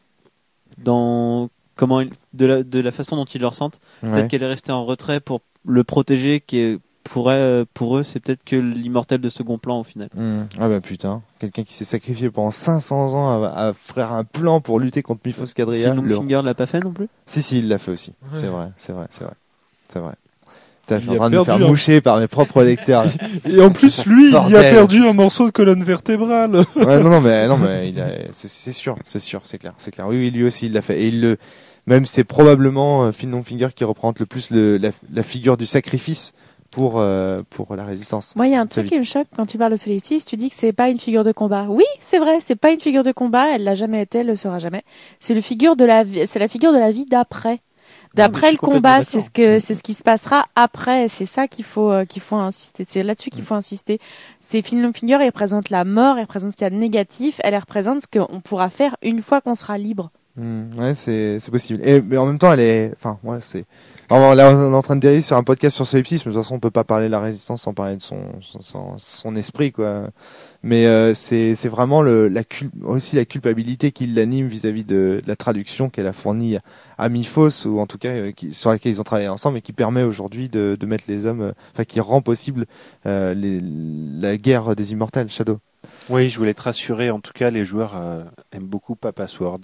Speaker 3: dans. Comment il- de, la, de la façon dont ils le ressentent,
Speaker 1: Ouais.
Speaker 3: peut-être qu'elle est restée en retrait pour le protéger, qui est, pour, elle- pour eux, c'est peut-être que l'immortel de second plan au final.
Speaker 1: Mmh. Ah bah putain, quelqu'un qui s'est sacrifié pendant cinq cents ans à, à faire un plan pour lutter contre Mifos Quadria.
Speaker 3: Finn
Speaker 1: Le...
Speaker 3: Longfinger l'a pas fait non plus.
Speaker 1: Si si, il l'a fait aussi.
Speaker 2: Ouais.
Speaker 1: C'est vrai, c'est vrai, c'est vrai, c'est vrai. Putain, je suis
Speaker 2: Il
Speaker 1: en
Speaker 2: a
Speaker 1: train de me faire
Speaker 2: perdu un-
Speaker 1: moucher par mes propres lecteurs. là.
Speaker 2: Et en plus, lui, il y a
Speaker 1: Bordel.
Speaker 2: perdu un morceau de colonne vertébrale.
Speaker 1: Ouais, non, non, mais non, mais il a, c'est, c'est sûr, c'est sûr, c'est clair, c'est clair. Oui, oui, lui aussi, il l'a fait. Et il le, même c'est probablement euh, Finn Longfinger qui représente le plus le, la, la figure du sacrifice pour euh, pour la résistance.
Speaker 5: Moi, il y a un truc
Speaker 1: Salut.
Speaker 5: qui me choque quand tu parles de Solipsis, tu dis que c'est pas une figure de combat. Oui, c'est vrai, c'est pas une figure de combat, elle l'a jamais été, elle le sera jamais. C'est le figure de la vie, c'est la figure de la vie d'après. D'après
Speaker 3: je suis
Speaker 5: le
Speaker 3: complètement
Speaker 5: combat,
Speaker 3: d'accord.
Speaker 5: c'est ce que c'est ce qui se passera après, c'est ça qu'il faut euh, qu'il faut insister, c'est là-dessus qu'il faut insister. C'est Finn Longfinger, il représente la mort, il représente ce qu'il y a de négatif, elle représente ce qu'on pourra faire une fois qu'on sera libre.
Speaker 1: Hmm, ouais, c'est c'est possible. Et mais en même temps, elle est, enfin, ouais, c'est. Alors, là, on est en train de dériver sur un podcast sur Solipsis, mais de toute façon, on peut pas parler de la résistance sans parler de son son, son, son esprit, quoi. Mais euh, c'est c'est vraiment le la cul- aussi la culpabilité qui l'anime vis-à-vis de, de la traduction qu'elle a fournie à Mifos, ou en tout cas euh, qui, sur laquelle ils ont travaillé ensemble, et qui permet aujourd'hui de de mettre les hommes, euh, enfin qui rend possible euh, les, la guerre des immortels, Shadow.
Speaker 6: Oui, je voulais te rassurer. En tout cas, les joueurs euh, aiment beaucoup Papa Sword.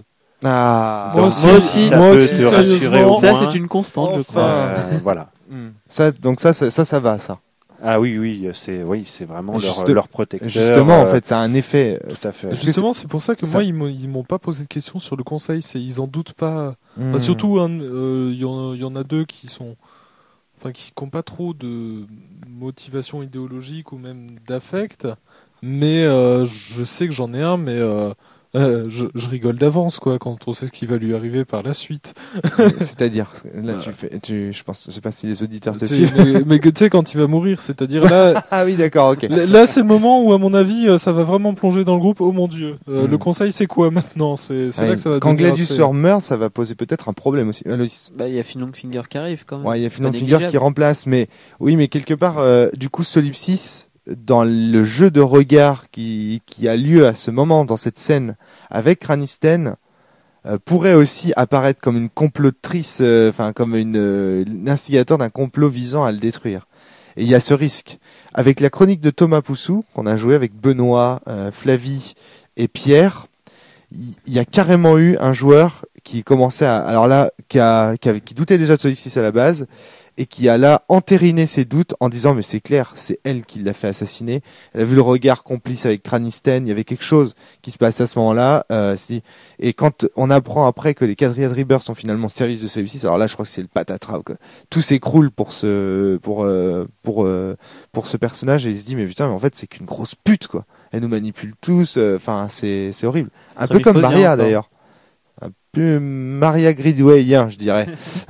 Speaker 1: Ah.
Speaker 2: Moi
Speaker 6: Donc,
Speaker 2: aussi,
Speaker 3: moi aussi,
Speaker 6: ça
Speaker 2: moi
Speaker 6: peut
Speaker 2: aussi,
Speaker 6: te rassurer
Speaker 2: sérieusement.
Speaker 6: au
Speaker 3: Ça,
Speaker 6: moins.
Speaker 3: c'est une constante, je
Speaker 1: Enfin.
Speaker 3: crois.
Speaker 6: Euh, voilà.
Speaker 1: Hmm. Ça, donc ça, ça, ça, ça va, ça.
Speaker 6: Ah oui, oui, c'est oui, c'est vraiment leur,
Speaker 1: Juste-
Speaker 6: leur protecteur.
Speaker 1: Justement, en
Speaker 6: euh,
Speaker 1: fait, ça a un effet.
Speaker 6: Tout à fait.
Speaker 1: Est-ce que
Speaker 2: Justement, c'est pour ça que
Speaker 1: ça-
Speaker 2: moi, ils m'ont, ils m'ont pas posé de questions sur le conseil. C'est, ils en doutent pas.
Speaker 1: Hmm.
Speaker 2: Enfin, surtout, il hein, euh, y, en- y en a deux qui sont, enfin, qui n'ont pas trop de motivation idéologique ou même d'affect. Mais euh, je sais que j'en ai un, mais euh, euh, je, je rigole d'avance, quoi, quand on sait ce qui va lui arriver par la suite.
Speaker 1: C'est-à-dire, là, tu fais, tu, je pense, je sais pas si les auditeurs te
Speaker 2: Tu sais,
Speaker 1: suivent.
Speaker 2: mais, mais que tu sais, quand il va mourir, c'est-à-dire là,
Speaker 1: Ah oui, d'accord, ok.
Speaker 2: là, là, c'est le moment où, à mon avis, euh, ça va vraiment plonger dans le groupe. Oh mon dieu, Euh,
Speaker 1: Mm.
Speaker 2: le conseil, c'est quoi maintenant? C'est, c'est
Speaker 1: Ouais,
Speaker 2: là que ça va
Speaker 1: quand
Speaker 2: devenir
Speaker 1: Gladius
Speaker 2: assez-
Speaker 1: sort meurt, ça va poser peut-être un problème aussi. Aloïs.
Speaker 3: Bah, il y a Finn Longfinger qui arrive quand même.
Speaker 1: Ouais, il y a
Speaker 3: C'est
Speaker 1: Finn
Speaker 3: pas
Speaker 1: Longfinger
Speaker 3: négligeable.
Speaker 1: qui remplace, mais oui, mais quelque part, euh, du coup, Solipsis, dans le jeu de regard qui, qui a lieu à ce moment, dans cette scène, avec Cranisten, euh, pourrait aussi apparaître comme une complotrice, euh, enfin, comme une, euh, l'instigateur d'un complot visant à le détruire. Et il y a ce risque. Avec la chronique de Thomas Poussou, qu'on a joué avec Benoît, euh, Flavie et Pierre, il il y a carrément eu un joueur qui commençait à, alors là, qui a, qui avait, qui doutait déjà de Solipsis à la base, et qui a là entériné ses doutes en disant mais c'est clair, c'est elle qui l'a fait assassiner. Elle a vu le regard complice avec Cranisten, il y avait quelque chose qui se passait à ce moment-là. Euh, si. Et quand on apprend après que les Quadriad Reavers sont finalement au service de Solipsis, alors là je crois que c'est le patatras, quoi. Tout s'écroule pour ce pour euh, pour euh, pour ce personnage, et il se dit mais putain, mais en fait c'est qu'une grosse pute, quoi. Elle nous manipule tous, enfin c'est c'est horrible. Un peu comme
Speaker 3: Stralifosia
Speaker 1: Maria
Speaker 3: encore.
Speaker 1: d'ailleurs. Un peu Maria Gridwayien, je dirais.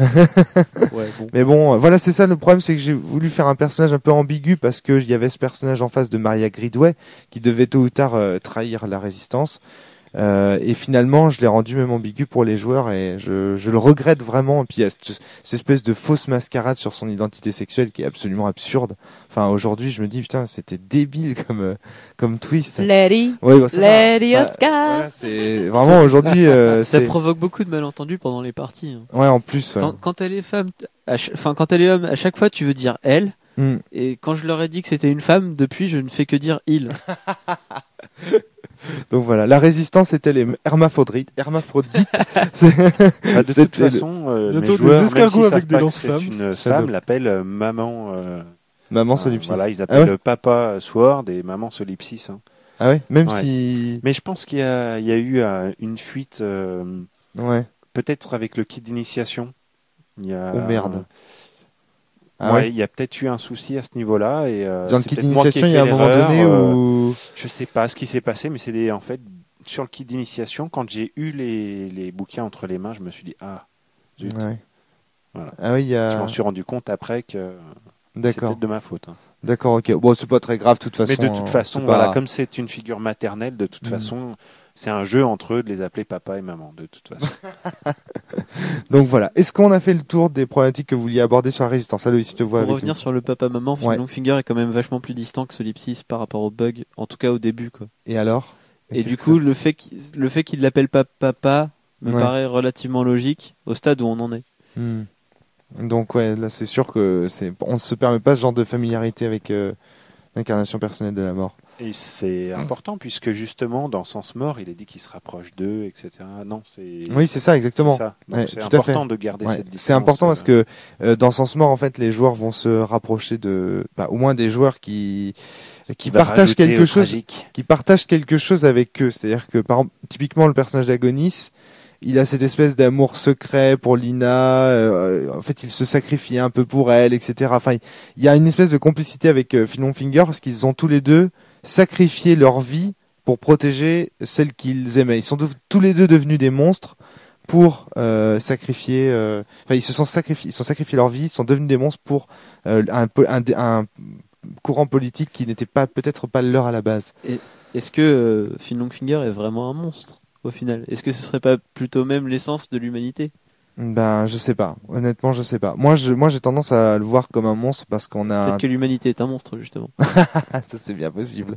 Speaker 3: Ouais, bon.
Speaker 1: Mais bon, euh, voilà, c'est ça le problème, c'est que j'ai voulu faire un personnage un peu ambigu parce que il y avait ce personnage en face de Maria Gridway qui devait tôt ou tard euh, trahir la résistance. Euh, et finalement, je l'ai rendu même ambigu pour les joueurs, et je, je le regrette vraiment. Et puis il y a cette, cette espèce de fausse mascarade sur son identité sexuelle qui est absolument absurde. Enfin, aujourd'hui, je me dis putain, c'était débile comme euh, comme twist.
Speaker 5: Lady,
Speaker 1: Ouais, bon, ça va.
Speaker 5: Lady
Speaker 1: Bah,
Speaker 5: Oscar.
Speaker 1: voilà, c'est vraiment aujourd'hui. euh,
Speaker 3: Ça
Speaker 1: c'est-
Speaker 3: provoque beaucoup de malentendus pendant les parties. hein.
Speaker 1: Ouais, en plus. ouais.
Speaker 3: Quand, quand elle est femme, t- à ch- enfin quand elle est homme, à chaque fois tu veux dire elle,
Speaker 1: Mm.
Speaker 3: Et quand je leur ai dit que c'était une femme, depuis, je ne fais que dire il.
Speaker 1: Donc voilà, la résistance était les hermaphrodites. Hermaphrodites. C'est-
Speaker 6: Bah, de toute
Speaker 1: c'était le-
Speaker 6: façon, euh,
Speaker 2: Bientôt
Speaker 6: mes
Speaker 2: des
Speaker 6: joueurs, même
Speaker 2: escargots
Speaker 6: s'ils savent
Speaker 2: avec des
Speaker 6: pas que
Speaker 2: lance-flammes.
Speaker 6: c'est une
Speaker 1: Shadow.
Speaker 6: femme, l'appellent euh, maman. euh,
Speaker 1: Maman
Speaker 6: euh,
Speaker 1: solipsiste.
Speaker 6: Voilà, ils
Speaker 1: Ah
Speaker 6: appellent
Speaker 1: ouais,
Speaker 6: papa Sword et maman solipsis. Hein.
Speaker 1: ah ouais, même
Speaker 6: Ouais.
Speaker 1: si.
Speaker 6: Mais je pense qu'il y a, il y a eu euh, une fuite, euh,
Speaker 1: Ouais.
Speaker 6: peut-être avec le kit d'initiation. Il y a,
Speaker 1: Oh merde. Ah
Speaker 6: ouais,
Speaker 1: ouais.
Speaker 6: il y a peut-être eu un souci à ce niveau-là. Et, euh,
Speaker 1: Dans le
Speaker 6: c'est
Speaker 1: kit
Speaker 6: peut-être moi qui ai
Speaker 1: d'initiation, il y a un
Speaker 6: fait
Speaker 1: moment
Speaker 6: l'erreur,
Speaker 1: donné
Speaker 6: euh,
Speaker 1: où.
Speaker 6: Je sais pas ce qui s'est passé, mais c'est des, en fait, sur le kit d'initiation, quand j'ai eu les, les bouquins entre les mains, je me suis dit, ah, zut.
Speaker 1: Ouais.
Speaker 6: Voilà.
Speaker 1: Ah oui, il y
Speaker 6: Je
Speaker 1: a.
Speaker 6: m'en suis rendu compte après que c'est
Speaker 1: D'accord.
Speaker 6: peut-être de ma faute. hein.
Speaker 1: D'accord, ok. Bon, c'est pas très grave, de toute façon.
Speaker 6: Mais de toute
Speaker 1: euh,
Speaker 6: façon,
Speaker 1: c'est
Speaker 6: voilà,
Speaker 1: pas-
Speaker 6: comme c'est une figure maternelle, de toute
Speaker 1: Mm.
Speaker 6: façon, c'est un jeu entre eux de les appeler papa et maman, de toute façon.
Speaker 1: Donc voilà. Est-ce qu'on a fait le tour des problématiques que vous vouliez aborder sur la résistance? Aloïs, je te vois
Speaker 3: Pour
Speaker 1: avec
Speaker 3: revenir
Speaker 1: nous.
Speaker 3: sur le papa-maman,
Speaker 1: Ouais.
Speaker 3: Longfinger est quand même vachement plus distant que Solipsis par rapport au bug, en tout cas au début, quoi.
Speaker 1: Et alors?
Speaker 3: Et
Speaker 1: qu'est-ce
Speaker 3: du
Speaker 1: que
Speaker 3: coup,
Speaker 1: ça-
Speaker 3: le fait qu'il le fait qu'il l'appelle pas papa me
Speaker 1: Ouais.
Speaker 3: paraît relativement logique au stade où on en est.
Speaker 1: Hmm. Donc ouais, là c'est sûr que c'est, on ne se permet pas ce genre de familiarité avec euh, l'incarnation personnelle de la mort.
Speaker 6: Et c'est important puisque justement, dans Sens Mort, il est dit qu'il se rapproche d'eux, et cetera. Non, c'est
Speaker 1: Oui, c'est ça, exactement.
Speaker 6: c'est ça. Donc
Speaker 1: Ouais,
Speaker 6: c'est
Speaker 1: tout à
Speaker 6: important de garder
Speaker 1: Ouais.
Speaker 6: cette distance.
Speaker 1: C'est important
Speaker 6: euh,
Speaker 1: parce que euh, dans Sens Mort, en fait, les joueurs vont se rapprocher de, bah, au moins des joueurs qui qui
Speaker 6: va
Speaker 1: partagent
Speaker 6: rajouter
Speaker 1: quelque
Speaker 6: au
Speaker 1: chose,
Speaker 6: tragique.
Speaker 1: qui partagent quelque chose avec eux. C'est-à-dire que, par exemple, typiquement le personnage d'Agonis, il a cette espèce d'amour secret pour Lina. Euh, en fait, il se sacrifie un peu pour elle, et cetera. Enfin, il y a une espèce de complicité avec euh, Phil Longfinger parce qu'ils ont tous les deux sacrifié leur vie pour protéger celle qu'ils aimaient. Ils sont tous- tous les deux devenus des monstres pour euh, sacrifier. euh, Enfin, ils se sont sacrifiés, ils sont sacrifiés leur vie, ils sont devenus des monstres pour euh, un, po- un, un courant politique qui n'était pas peut-être pas le leur à la base.
Speaker 3: Est-ce que euh, Finn Longfinger est vraiment un monstre au final? Est-ce que ce serait pas plutôt même l'essence de l'humanité?
Speaker 1: Ben, je sais pas. Honnêtement, je sais pas. Moi, je, moi, j'ai tendance à le voir comme un monstre parce qu'on a.
Speaker 3: Peut-être que l'humanité est un monstre justement.
Speaker 1: Ça, c'est bien possible.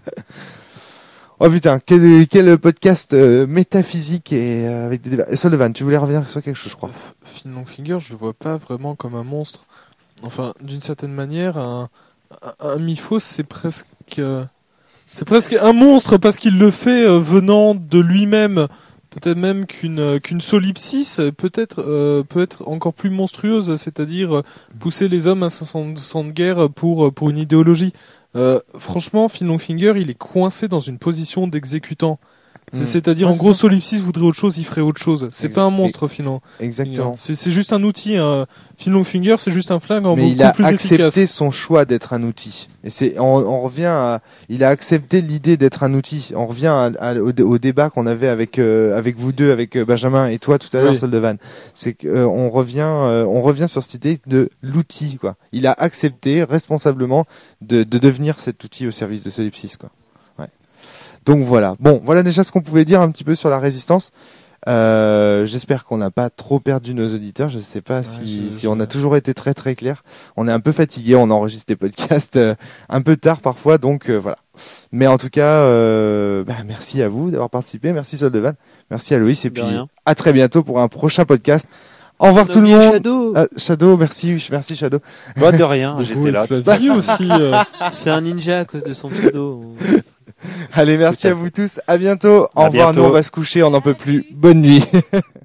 Speaker 1: Oh putain, quel, quel podcast euh, métaphysique et euh, avec des débats. Et Sullivan, tu voulais revenir sur quelque chose, je crois.
Speaker 2: Finn Longfinger, je le vois pas vraiment comme un monstre. Enfin, d'une certaine manière, un, un, un Miphos, c'est presque, euh, c'est presque un monstre parce qu'il le fait euh, venant de lui-même. Peut-être même qu'une euh, qu'une solipsis peut-être euh, peut être encore plus monstrueuse, c'est-à-dire euh, pousser les hommes à cinq cents ans de guerre pour pour une idéologie. Euh, franchement, Finn Longfinger, il est coincé dans une position d'exécutant. C'est-
Speaker 1: Mm.
Speaker 2: C'est-à-dire,
Speaker 1: Ouais,
Speaker 2: en
Speaker 1: c'est
Speaker 2: gros,
Speaker 1: ça.
Speaker 2: Solipsis voudrait autre chose, il ferait autre chose. C'est
Speaker 1: Exact.
Speaker 2: pas un monstre, Finn Long-
Speaker 1: Exactement.
Speaker 2: C'est c'est juste un outil. Hein. Finn Longfinger, c'est juste un flingue en
Speaker 1: Mais
Speaker 2: beaucoup
Speaker 1: il a
Speaker 2: plus
Speaker 1: accepté
Speaker 2: efficace.
Speaker 1: son choix d'être un outil. Et c'est, on, on revient à, il a accepté l'idée d'être un outil. On revient à- à- au, au débat qu'on avait avec euh, avec vous deux, avec euh, Benjamin et toi tout à l'heure,
Speaker 2: Oui.
Speaker 1: Soldevan. C'est que euh, on revient, euh, on revient sur cette idée de l'outil, quoi. Il a accepté responsablement de, de devenir cet outil au service de Solipsis, quoi. Ouais. Donc voilà. Bon, voilà déjà ce qu'on pouvait dire un petit peu sur la résistance. Euh, j'espère qu'on n'a pas trop perdu nos auditeurs. Je sais pas
Speaker 2: Ouais,
Speaker 1: si,
Speaker 2: je-
Speaker 1: si
Speaker 2: je-
Speaker 1: on a toujours été très très clair. On est un peu fatigué. On enregistre des podcasts euh, un peu tard parfois, donc euh, voilà. Mais en tout cas, euh, bah, merci à vous d'avoir participé. Merci Soldevan. Merci à Loïs. Et
Speaker 3: De
Speaker 1: puis
Speaker 3: rien.
Speaker 1: à très bientôt pour un prochain podcast. Au revoir
Speaker 3: On a
Speaker 1: tout le
Speaker 3: oublié
Speaker 1: monde.
Speaker 3: Shadow.
Speaker 1: Ah, Shadow, merci, merci Shadow.
Speaker 6: Bah, de rien,
Speaker 2: Beaucoup,
Speaker 6: j'étais là.
Speaker 2: et Flavie aussi. euh,
Speaker 3: C'est un ninja à cause de son pseudo.
Speaker 1: Allez, merci
Speaker 6: Tout à
Speaker 1: à vous tous. À bientôt. Au
Speaker 6: À
Speaker 1: revoir.
Speaker 6: bientôt.
Speaker 1: Nous on va se coucher. On n'en peut plus. Bonne nuit.